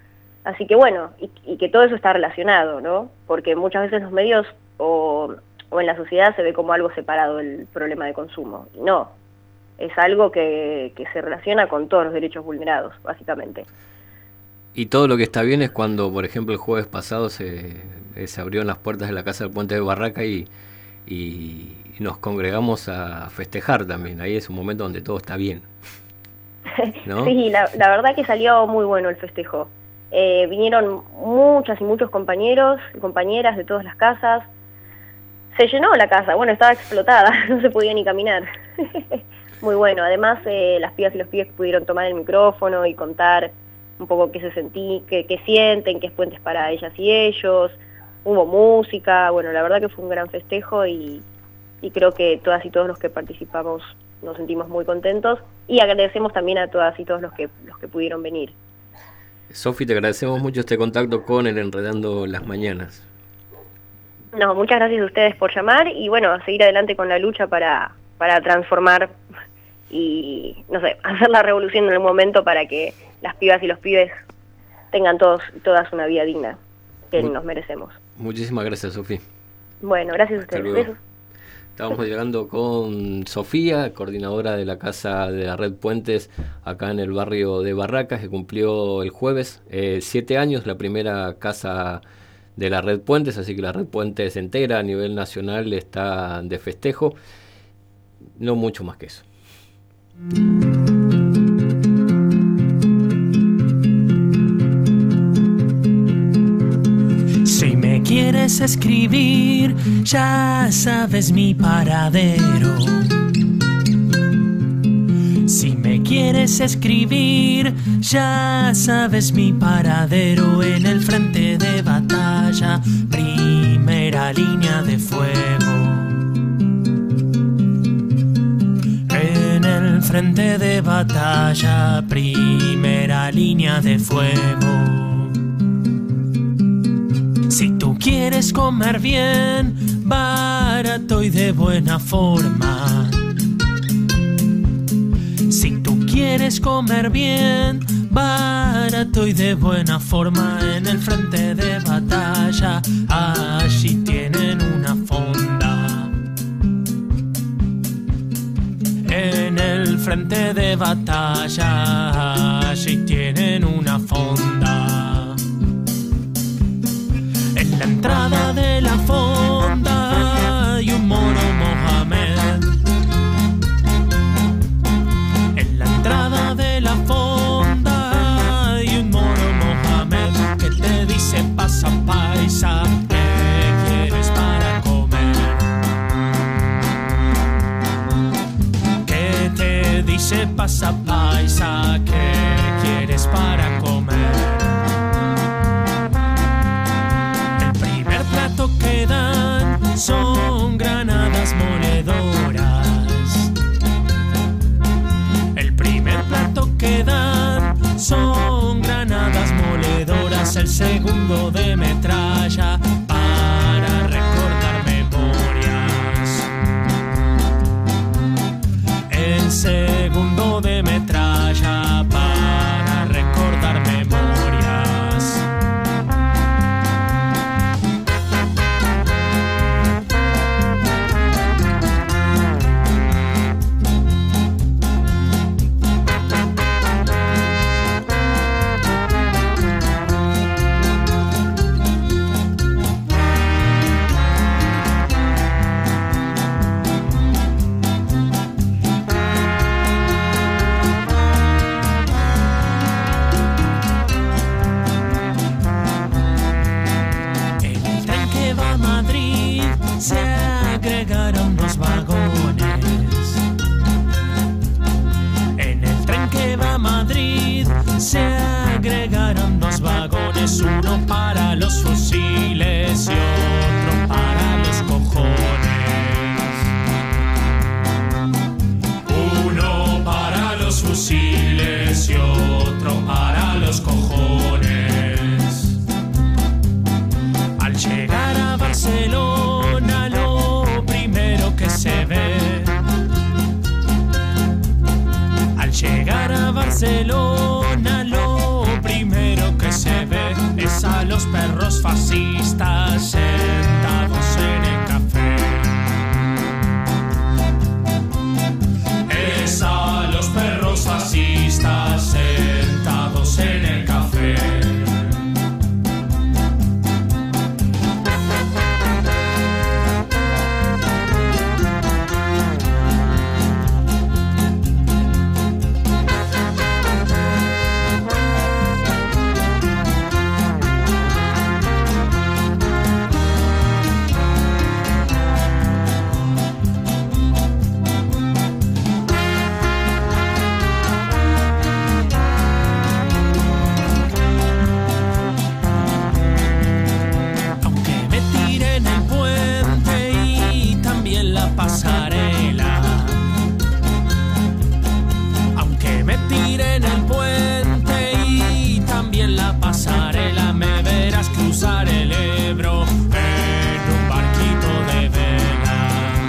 Así que bueno, y, y que todo eso está relacionado, ¿no? Porque muchas veces los medios o, o en la sociedad se ve como algo separado el problema de consumo. Y no, es algo que, que se relaciona con todos los derechos vulnerados, básicamente. Y todo lo que está bien es cuando, por ejemplo, el jueves pasado se, se abrieron las puertas de la Casa del Puente de Barraca y, y nos congregamos a festejar también. Ahí es un momento donde todo está bien, ¿no? Sí, la, la verdad que salió muy bueno el festejo. Eh, vinieron muchas y muchos compañeros y compañeras de todas las casas. Se llenó la casa, bueno, estaba explotada, no se podía ni caminar. Muy bueno, además eh, las pibas y los pibes pudieron tomar el micrófono y contar un poco qué se sentí, qué, qué sienten, qué es Puentes para ellas y ellos. Hubo música, bueno, la verdad que fue un gran festejo y, y creo que todas y todos los que participamos nos sentimos muy contentos y agradecemos también a todas y todos los que, los que pudieron venir. Sofi, te agradecemos mucho este contacto con el Enredando las Mañanas. No, muchas gracias a ustedes por llamar y bueno, a seguir adelante con la lucha para, para transformar y, no sé, hacer la revolución en el momento para que las pibas y los pibes tengan todos todas una vida digna que Muy, nos merecemos. Muchísimas gracias, Sofi. Bueno, gracias a ustedes. Besos. Estamos llegando con Sofía, coordinadora de la Casa de la Red Puentes, acá en el barrio de Barracas, que cumplió el jueves eh, siete años, la primera casa de la Red Puentes, así que la Red Puentes entera a nivel nacional está de festejo. No mucho más que eso. Si me quieres escribir, ya sabes mi paradero. Si me quieres escribir, ya sabes mi paradero. En el frente de batalla, primera línea de fuego. En el frente de batalla, primera línea de fuego. Si tú quieres comer bien, barato y de buena forma. Si tú quieres comer bien, barato y de buena forma, en el frente de batalla, allí tienen una fonda. En el frente de batalla, allí tienen una fonda. En la entrada de la fonda hay un moro Mohamed. En la entrada de la fonda hay un moro Mohamed que te dice pasa paisa, ¿qué quieres para comer? Que te dice pasa paisa, ¿qué quieres para comer? Que dan son granadas moledoras. El primer plato que dan son granadas moledoras. El segundo de metralla para recordar memorias. El segundo de metralla para recordar memorias. Se agregaron dos vagones. En el tren que va a Madrid se agregaron dos vagones, uno para los fusiles y otro para los cojones. Uno para los fusiles y otro para los cojones. Al llegar a Barcelona, lo primero que se ve, al llegar a Barcelona, lo primero que se ve los perros fascistas sentados en el café. Es a los perros fascistas sentados en el café. Pasarela. Aunque me tire en el puente y también la pasarela, me verás cruzar el Ebro en un barquito de vela.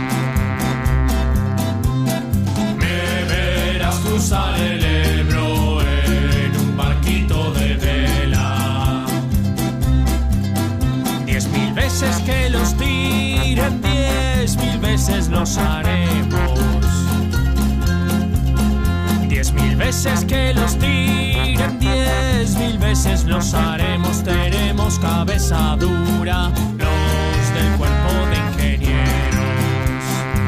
Me verás cruzar el Ebro en un barquito de vela. Diez mil veces que los tiren, diez mil veces los haremos. Diez mil veces que los tiren, diez mil veces los haremos. Tenemos cabeza dura los del cuerpo de ingenieros.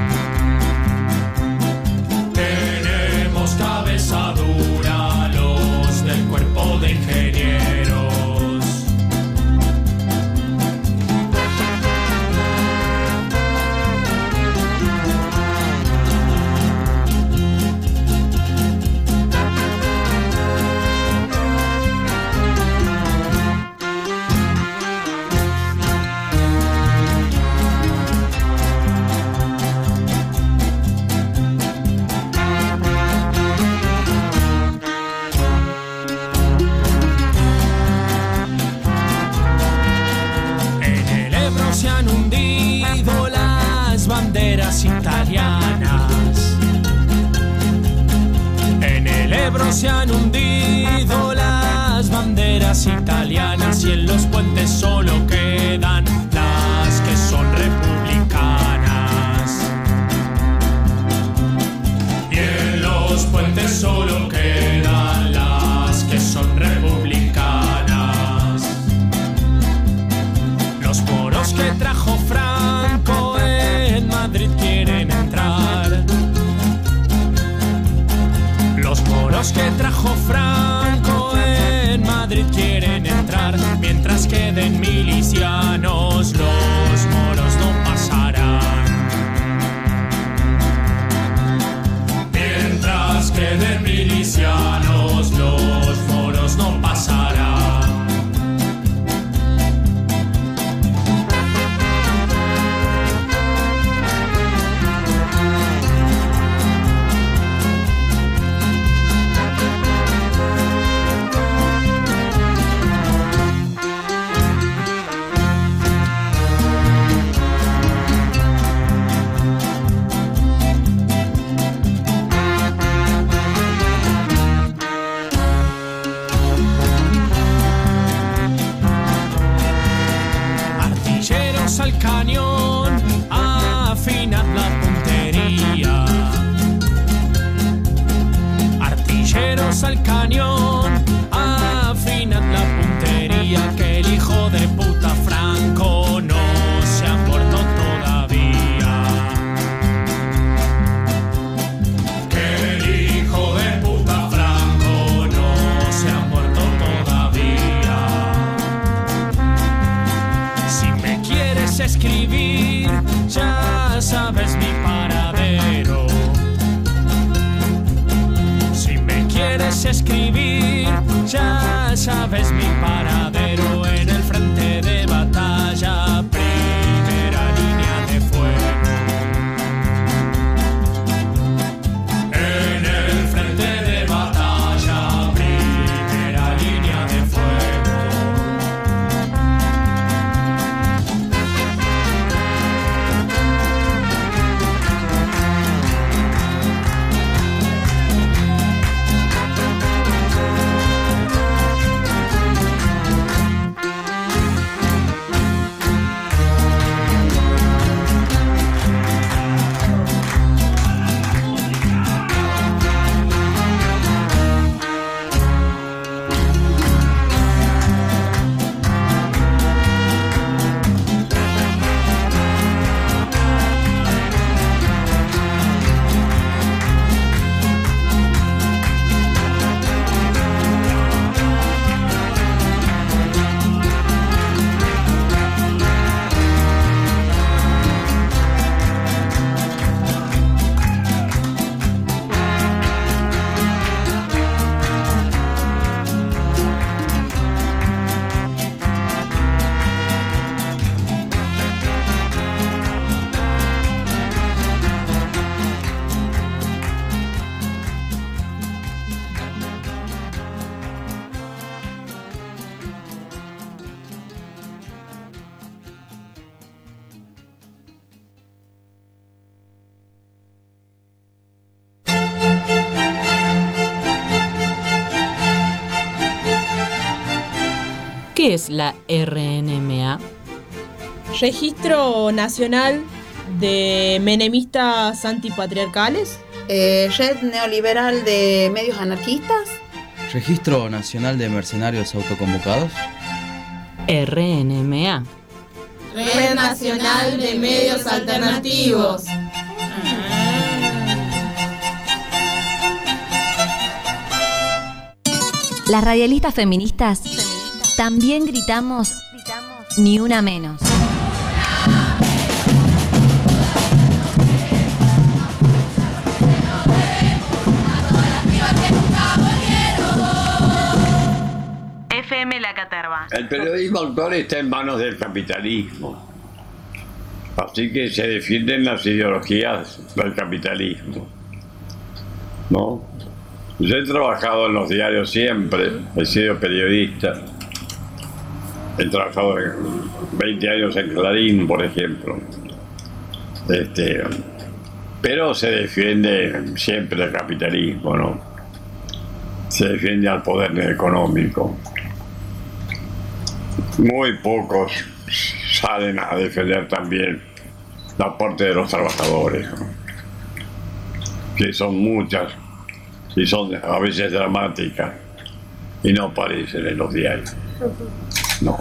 Tenemos cabeza dura los del cuerpo de ingenieros. Se han hundido las banderas italianas. En el Ebro se han hundido las banderas italianas y en los puentes solo quedan las que son republicanas. Y en los puentes solo quedan las que son republicanas. Los moros que trajo Franco en Madrid quieren entrar. Los moros que trajo Franco en Madrid quieren entrar. Mientras queden milicianos, los moros no pasarán. Mientras queden milicianos, los moros no pasarán. Al cañón, afinad la puntería. Artilleros al cañón, afinad la puntería. Que el hijo de puta Franco no se ha muerto todavía. Que el hijo de puta Franco no se ha muerto todavía. Si me quieres escribir, ya sabes mi paradero. Si me quieres escribir, ya sabes mi paradero. En el frente de batalla, primera línea de fuego. En el frente de batalla, primera línea de fuego. ¿Qué es la R N M A? Registro Nacional de Menemistas Antipatriarcales. Eh, Red Neoliberal de Medios Anarquistas. Registro Nacional de Mercenarios Autoconvocados. R N M A. Red Nacional de Medios Alternativos. Las radialistas feministas también gritamos ni una menos. F M La Caterva. El periodismo actual está en manos del capitalismo. Así que se defienden las ideologías del capitalismo. ¿No? Yo he trabajado en los diarios siempre, he sido periodista. He trabajado veinte años en Clarín, por ejemplo. Este, pero se defiende siempre el capitalismo, ¿no? Se defiende al poder económico. Muy pocos salen a defender también la parte de los trabajadores, ¿no? Que son muchas y son a veces dramáticas y no aparecen en los diarios. No.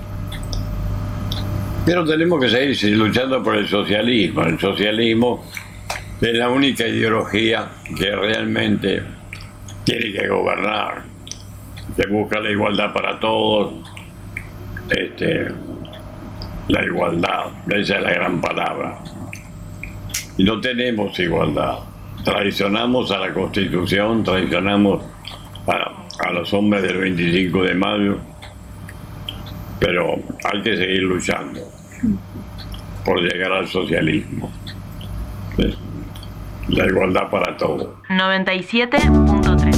Pero tenemos que seguir luchando por el socialismo. El socialismo es la única ideología que realmente tiene que gobernar, que busca la igualdad para todos, este, la igualdad, esa es la gran palabra. Y no tenemos igualdad. Traicionamos a la Constitución, traicionamos a, a los hombres del veinticinco de mayo, pero hay que seguir luchando por llegar al socialismo. ¿Sí? La igualdad para todos. noventa y siete punto tres.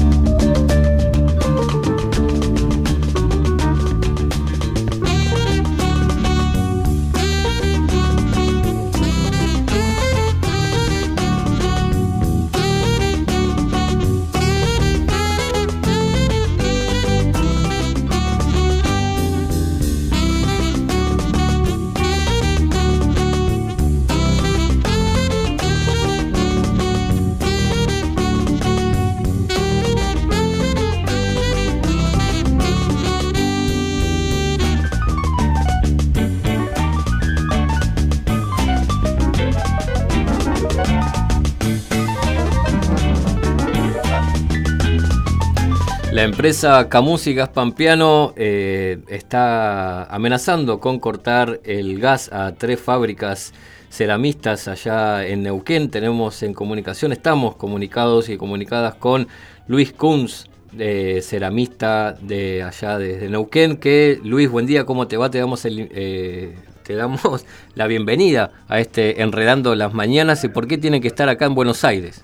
La empresa Camusi Gas Pampeano eh, está amenazando con cortar el gas a tres fábricas ceramistas allá en Neuquén. Tenemos en comunicación, estamos comunicados y comunicadas con Luis Kunz, eh, ceramista de allá desde Neuquén. Que Luis, buen día, ¿cómo te va? Te damos el, eh, te damos la bienvenida a este Enredando las Mañanas. ¿Y por qué tienen que estar acá en Buenos Aires?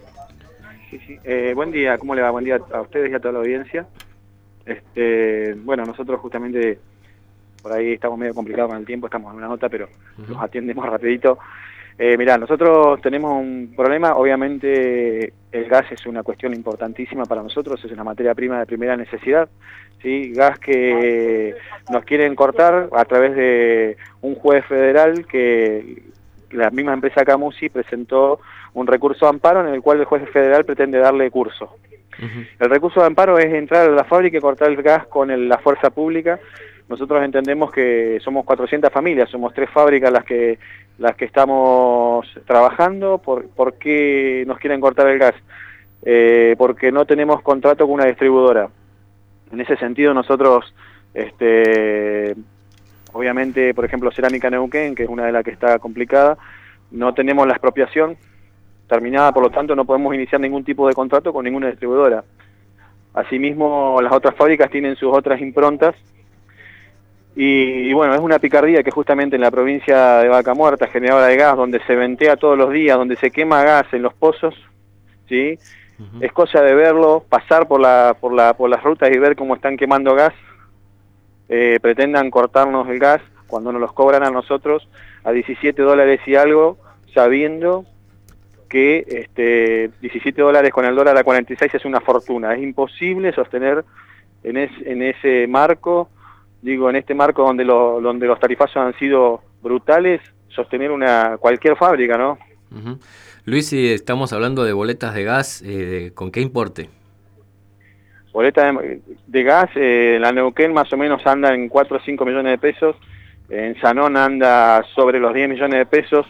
Sí, sí. Eh, buen día, ¿cómo le va? Buen día a ustedes y a toda la audiencia. Este, bueno, nosotros justamente por ahí estamos medio complicados con el tiempo, estamos en una nota, pero uh-huh. los atendemos rapidito. Eh, mirá, nosotros tenemos un problema, obviamente el gas es una cuestión importantísima para nosotros, es una materia prima de primera necesidad, ¿sí? Gas que nos quieren cortar a través de un juez federal que la misma empresa Camusi presentó un recurso de amparo en el cual el juez federal pretende darle curso. Uh-huh. El recurso de amparo es entrar a la fábrica y cortar el gas con el, la fuerza pública. Nosotros entendemos que somos cuatrocientas familias, somos tres fábricas las que las que estamos trabajando. ¿Por, por qué nos quieren cortar el gas? Eh, porque no tenemos contrato con una distribuidora. En ese sentido nosotros, este, obviamente, por ejemplo, Cerámica Neuquén, que es una de las que está complicada, no tenemos la expropiación terminada, por lo tanto no podemos iniciar ningún tipo de contrato con ninguna distribuidora. Asimismo, las otras fábricas tienen sus otras improntas y, y bueno, es una picardía que justamente en la provincia de Vaca Muerta, generadora de gas, donde se ventea todos los días, donde se quema gas en los pozos, ¿sí? Uh-huh. Es cosa de verlo, pasar por la por la por las rutas y ver cómo están quemando gas. Eh, pretendan cortarnos el gas cuando nos los cobran a nosotros a diecisiete dólares y algo, sabiendo que este, diecisiete dólares con el dólar a cuarenta y seis es una fortuna. Es imposible sostener en, es, en ese marco digo, en este marco donde, lo, donde los tarifazos han sido brutales, sostener una cualquier fábrica, ¿no? Uh-huh. Luis, si estamos hablando de boletas de gas, eh, ¿con qué importe? Boletas de, de gas, eh, la Neuquén más o menos anda en cuatro o cinco millones de pesos, en Sanón anda sobre los diez millones de pesos,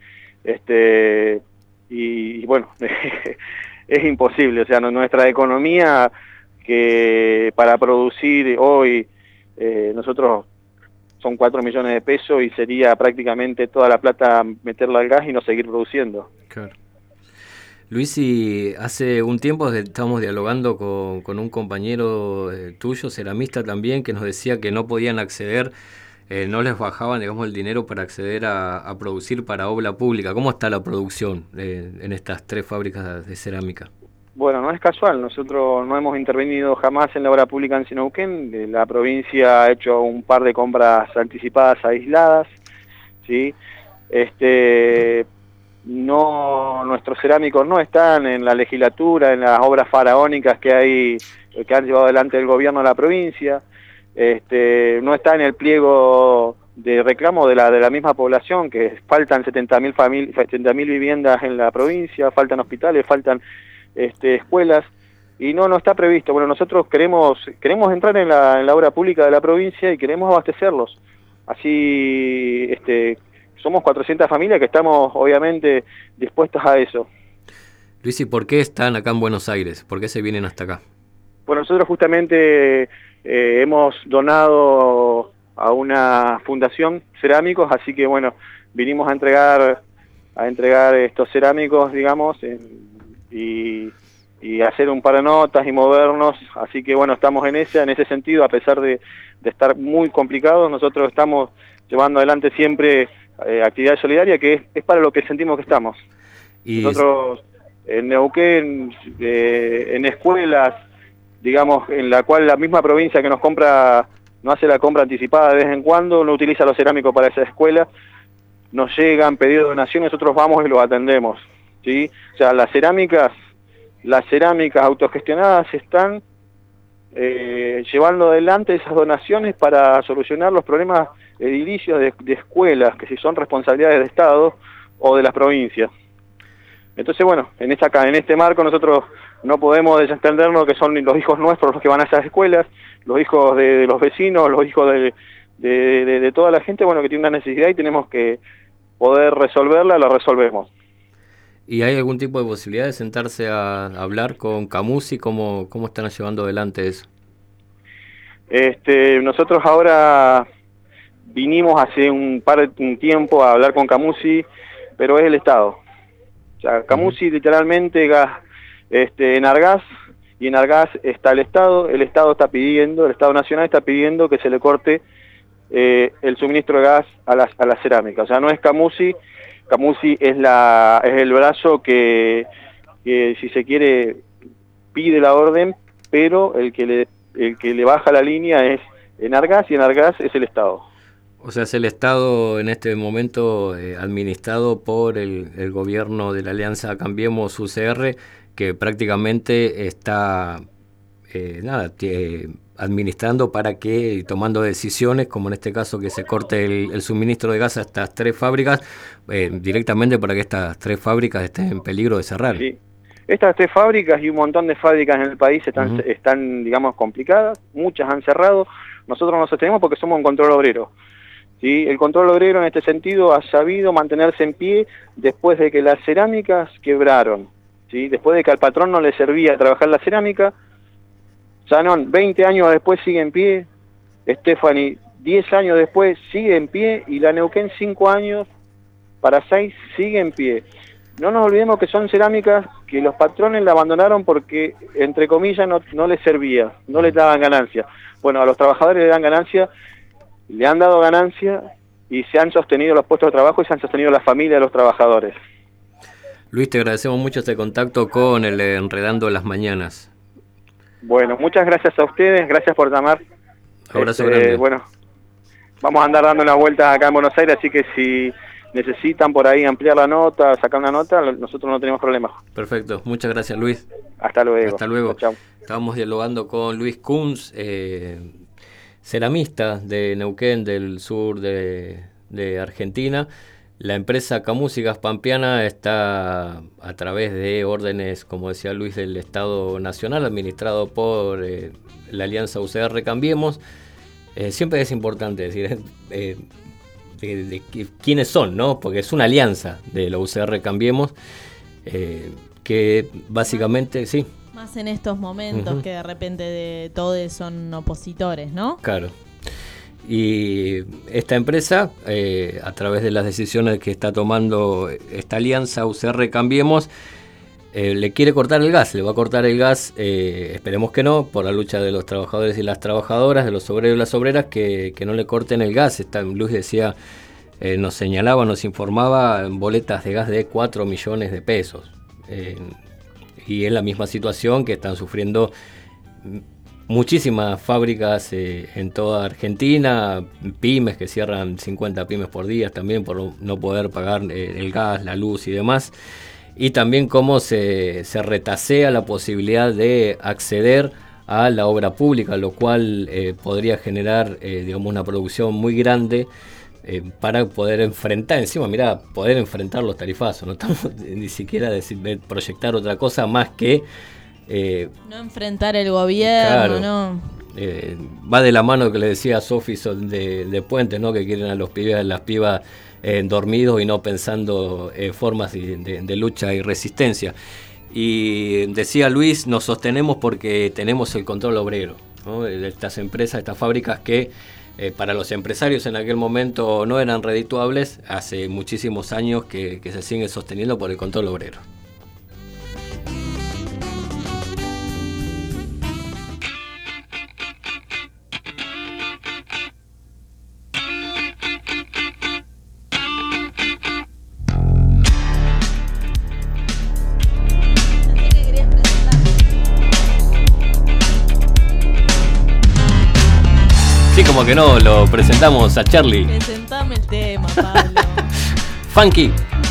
este y, y bueno, es imposible, o sea, nuestra economía, que para producir hoy eh, nosotros son cuatro millones de pesos y sería prácticamente toda la plata meterla al gas y no seguir produciendo. Claro. Luis, y hace un tiempo estábamos dialogando con, con un compañero eh, tuyo, ceramista también, que nos decía que no podían acceder, eh, no les bajaban, digamos, el dinero para acceder a, a producir para obra pública. ¿Cómo está la producción eh, en estas tres fábricas de cerámica? Bueno, no es casual, nosotros no hemos intervenido jamás en la obra pública en Neuquén, la provincia ha hecho un par de compras anticipadas aisladas, ¿sí? Este, no, nuestros cerámicos no están en la legislatura, en las obras faraónicas que hay, que han llevado adelante el gobierno de la provincia, este, no está en el pliego de reclamo de la de la misma población, que faltan setenta mil viviendas en la provincia, faltan hospitales, faltan Este, escuelas, y no no está previsto. Bueno, nosotros queremos queremos entrar en la, en la obra pública de la provincia y queremos abastecerlos. Así, este, somos cuatrocientas familias que estamos obviamente dispuestos a eso. Luis, ¿y por qué están acá en Buenos Aires? ¿Por qué se vienen hasta acá? Bueno, nosotros justamente eh, hemos donado a una fundación cerámicos, así que bueno, vinimos a entregar a entregar estos cerámicos, digamos, en, Y, y hacer un par de notas y movernos, así que bueno, estamos en ese, en ese sentido, a pesar de, de estar muy complicados, nosotros estamos llevando adelante siempre eh, actividad solidaria, que es, es para lo que sentimos que estamos. Y nosotros en Neuquén, eh, en escuelas, digamos, en la cual la misma provincia que nos compra, no hace la compra anticipada de vez en cuando, no utiliza los cerámicos para esa escuela, nos llegan pedidos de donación, nosotros vamos y los atendemos. ¿Sí? O sea, las cerámicas, las cerámicas autogestionadas están eh, llevando adelante esas donaciones para solucionar los problemas edilicios de, de escuelas, que si son responsabilidades de Estado o de las provincias. Entonces, bueno, en esta en este marco nosotros no podemos desentendernos que son los hijos nuestros los que van a esas escuelas, los hijos de, de los vecinos, los hijos de, de, de, de toda la gente, bueno, que tiene una necesidad y tenemos que poder resolverla, la resolvemos. ¿Y hay algún tipo de posibilidad de sentarse a hablar con Camusi? ¿Cómo, cómo están llevando adelante eso? Este, nosotros ahora vinimos hace un par de un tiempo a hablar con Camusi, pero es el Estado. O sea, Camusi literalmente gas, este, en Argas, y en Argas está el Estado, el Estado está pidiendo, el Estado Nacional está pidiendo que se le corte eh, el suministro de gas a la, a la cerámica. O sea, no es Camusi. Camusi es la es el brazo que, que si se quiere pide la orden, pero el que le el que le baja la línea es Enargas, y Enargas es el Estado. O sea, es el Estado en este momento eh, administrado por el, el gobierno de la Alianza Cambiemos U C R, que prácticamente está eh, nada eh, administrando para que, y tomando decisiones, como en este caso que se corte el, el suministro de gas a estas tres fábricas, eh, directamente para que estas tres fábricas estén en peligro de cerrar. Sí. Estas tres fábricas y un montón de fábricas en el país están, uh-huh. están, digamos, complicadas, muchas han cerrado, nosotros nos sostenemos porque somos un control obrero. ¿Sí? El control obrero en este sentido ha sabido mantenerse en pie después de que las cerámicas quebraron, ¿sí? Después de que al patrón no le servía trabajar la cerámica. Sanón, veinte años después sigue en pie, Stephanie, diez años después sigue en pie, y la Neuquén, cinco años para seis sigue en pie. No nos olvidemos que son cerámicas que los patrones la abandonaron porque, entre comillas, no, no les servía, no les daban ganancia. Bueno, a los trabajadores le dan ganancia, le han dado ganancia y se han sostenido los puestos de trabajo y se han sostenido las familias de los trabajadores. Luis, te agradecemos mucho este contacto con el Enredando las Mañanas. Bueno, muchas gracias a ustedes, gracias por llamar. Abrazo este, grande. Bueno, vamos a andar dando una vuelta acá en Buenos Aires, así que si necesitan por ahí ampliar la nota, sacar una nota, nosotros no tenemos problemas. Perfecto, muchas gracias, Luis. Hasta luego. Hasta luego. Chao. Estábamos dialogando con Luis Kunz, eh, ceramista de Neuquén, del sur de, de Argentina. La empresa Camúsicas Pampeana está a través de órdenes, como decía Luis, del Estado Nacional, administrado por eh, la Alianza U C R Cambiemos. Eh, siempre es importante decir eh, de, de, de quiénes son, ¿no? Porque es una alianza de la U C R Cambiemos, eh, que básicamente, sí. Más en estos momentos uh-huh. que de repente de todos son opositores, ¿no? Claro. Y esta empresa, eh, a través de las decisiones que está tomando esta alianza U C R Cambiemos, eh, le quiere cortar el gas, le va a cortar el gas, eh, esperemos que no, por la lucha de los trabajadores y las trabajadoras, de los obreros y las obreras, que, que no le corten el gas. Esta Luis decía, eh, nos señalaba, nos informaba en boletas de gas de cuatro millones de pesos. Eh, y es la misma situación que están sufriendo muchísimas fábricas eh, en toda Argentina, pymes que cierran cincuenta pymes por día también por no poder pagar eh, el gas, la luz y demás, y también cómo se, se retasea la posibilidad de acceder a la obra pública, lo cual eh, podría generar eh, digamos una producción muy grande eh, para poder enfrentar, encima mirá, poder enfrentar los tarifazos, no estamos ni siquiera decir, proyectar otra cosa más que Eh, no enfrentar el gobierno, claro, ¿no? Eh, va de la mano que le decía a Sofi de, de Puentes, ¿no? Que quieren a los pibes, a las pibas eh, dormidos y no pensando eh, formas de, de, de lucha y resistencia. Y decía Luis, nos sostenemos porque tenemos el control obrero, ¿no? De estas empresas, estas fábricas que eh, para los empresarios en aquel momento no eran redituables, hace muchísimos años que, que se siguen sosteniendo por el control obrero. Como que no, lo presentamos a Charlie. Presentame el tema, Pablo. Funky.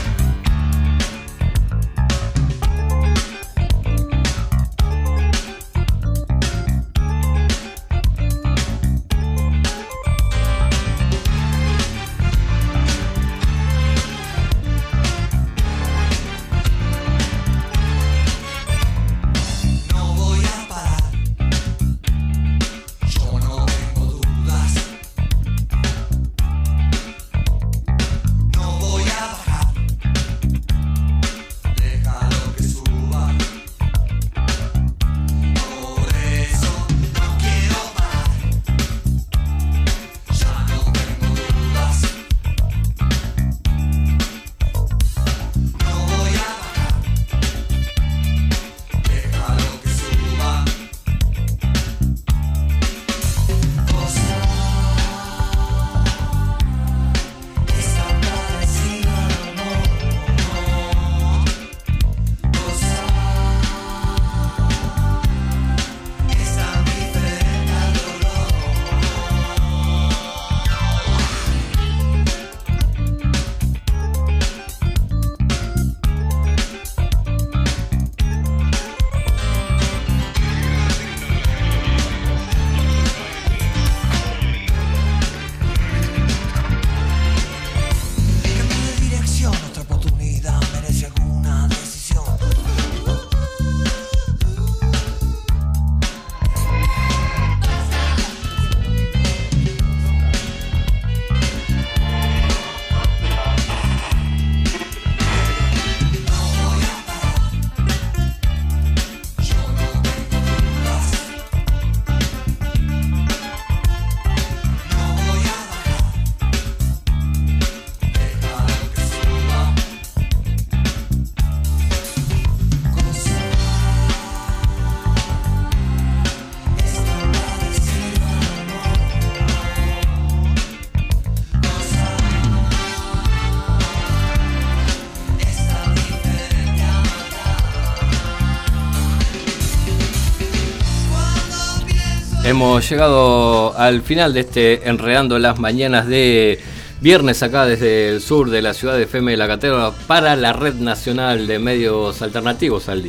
Hemos llegado al final de este Enredando las Mañanas de viernes acá desde el sur de la ciudad de F M de la Católica para la Red Nacional de Medios Alternativos, Aldi.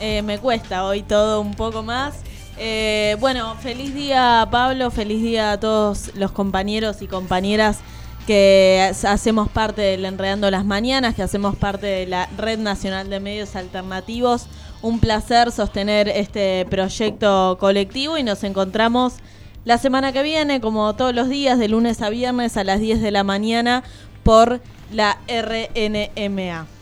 Eh, me cuesta hoy todo un poco más. Eh, bueno, feliz día Pablo, feliz día a todos los compañeros y compañeras que hacemos parte del Enredando las Mañanas, que hacemos parte de la Red Nacional de Medios Alternativos. Un placer sostener este proyecto colectivo y nos encontramos la semana que viene, como todos los días, de lunes a viernes a las diez de la mañana por la R N M A.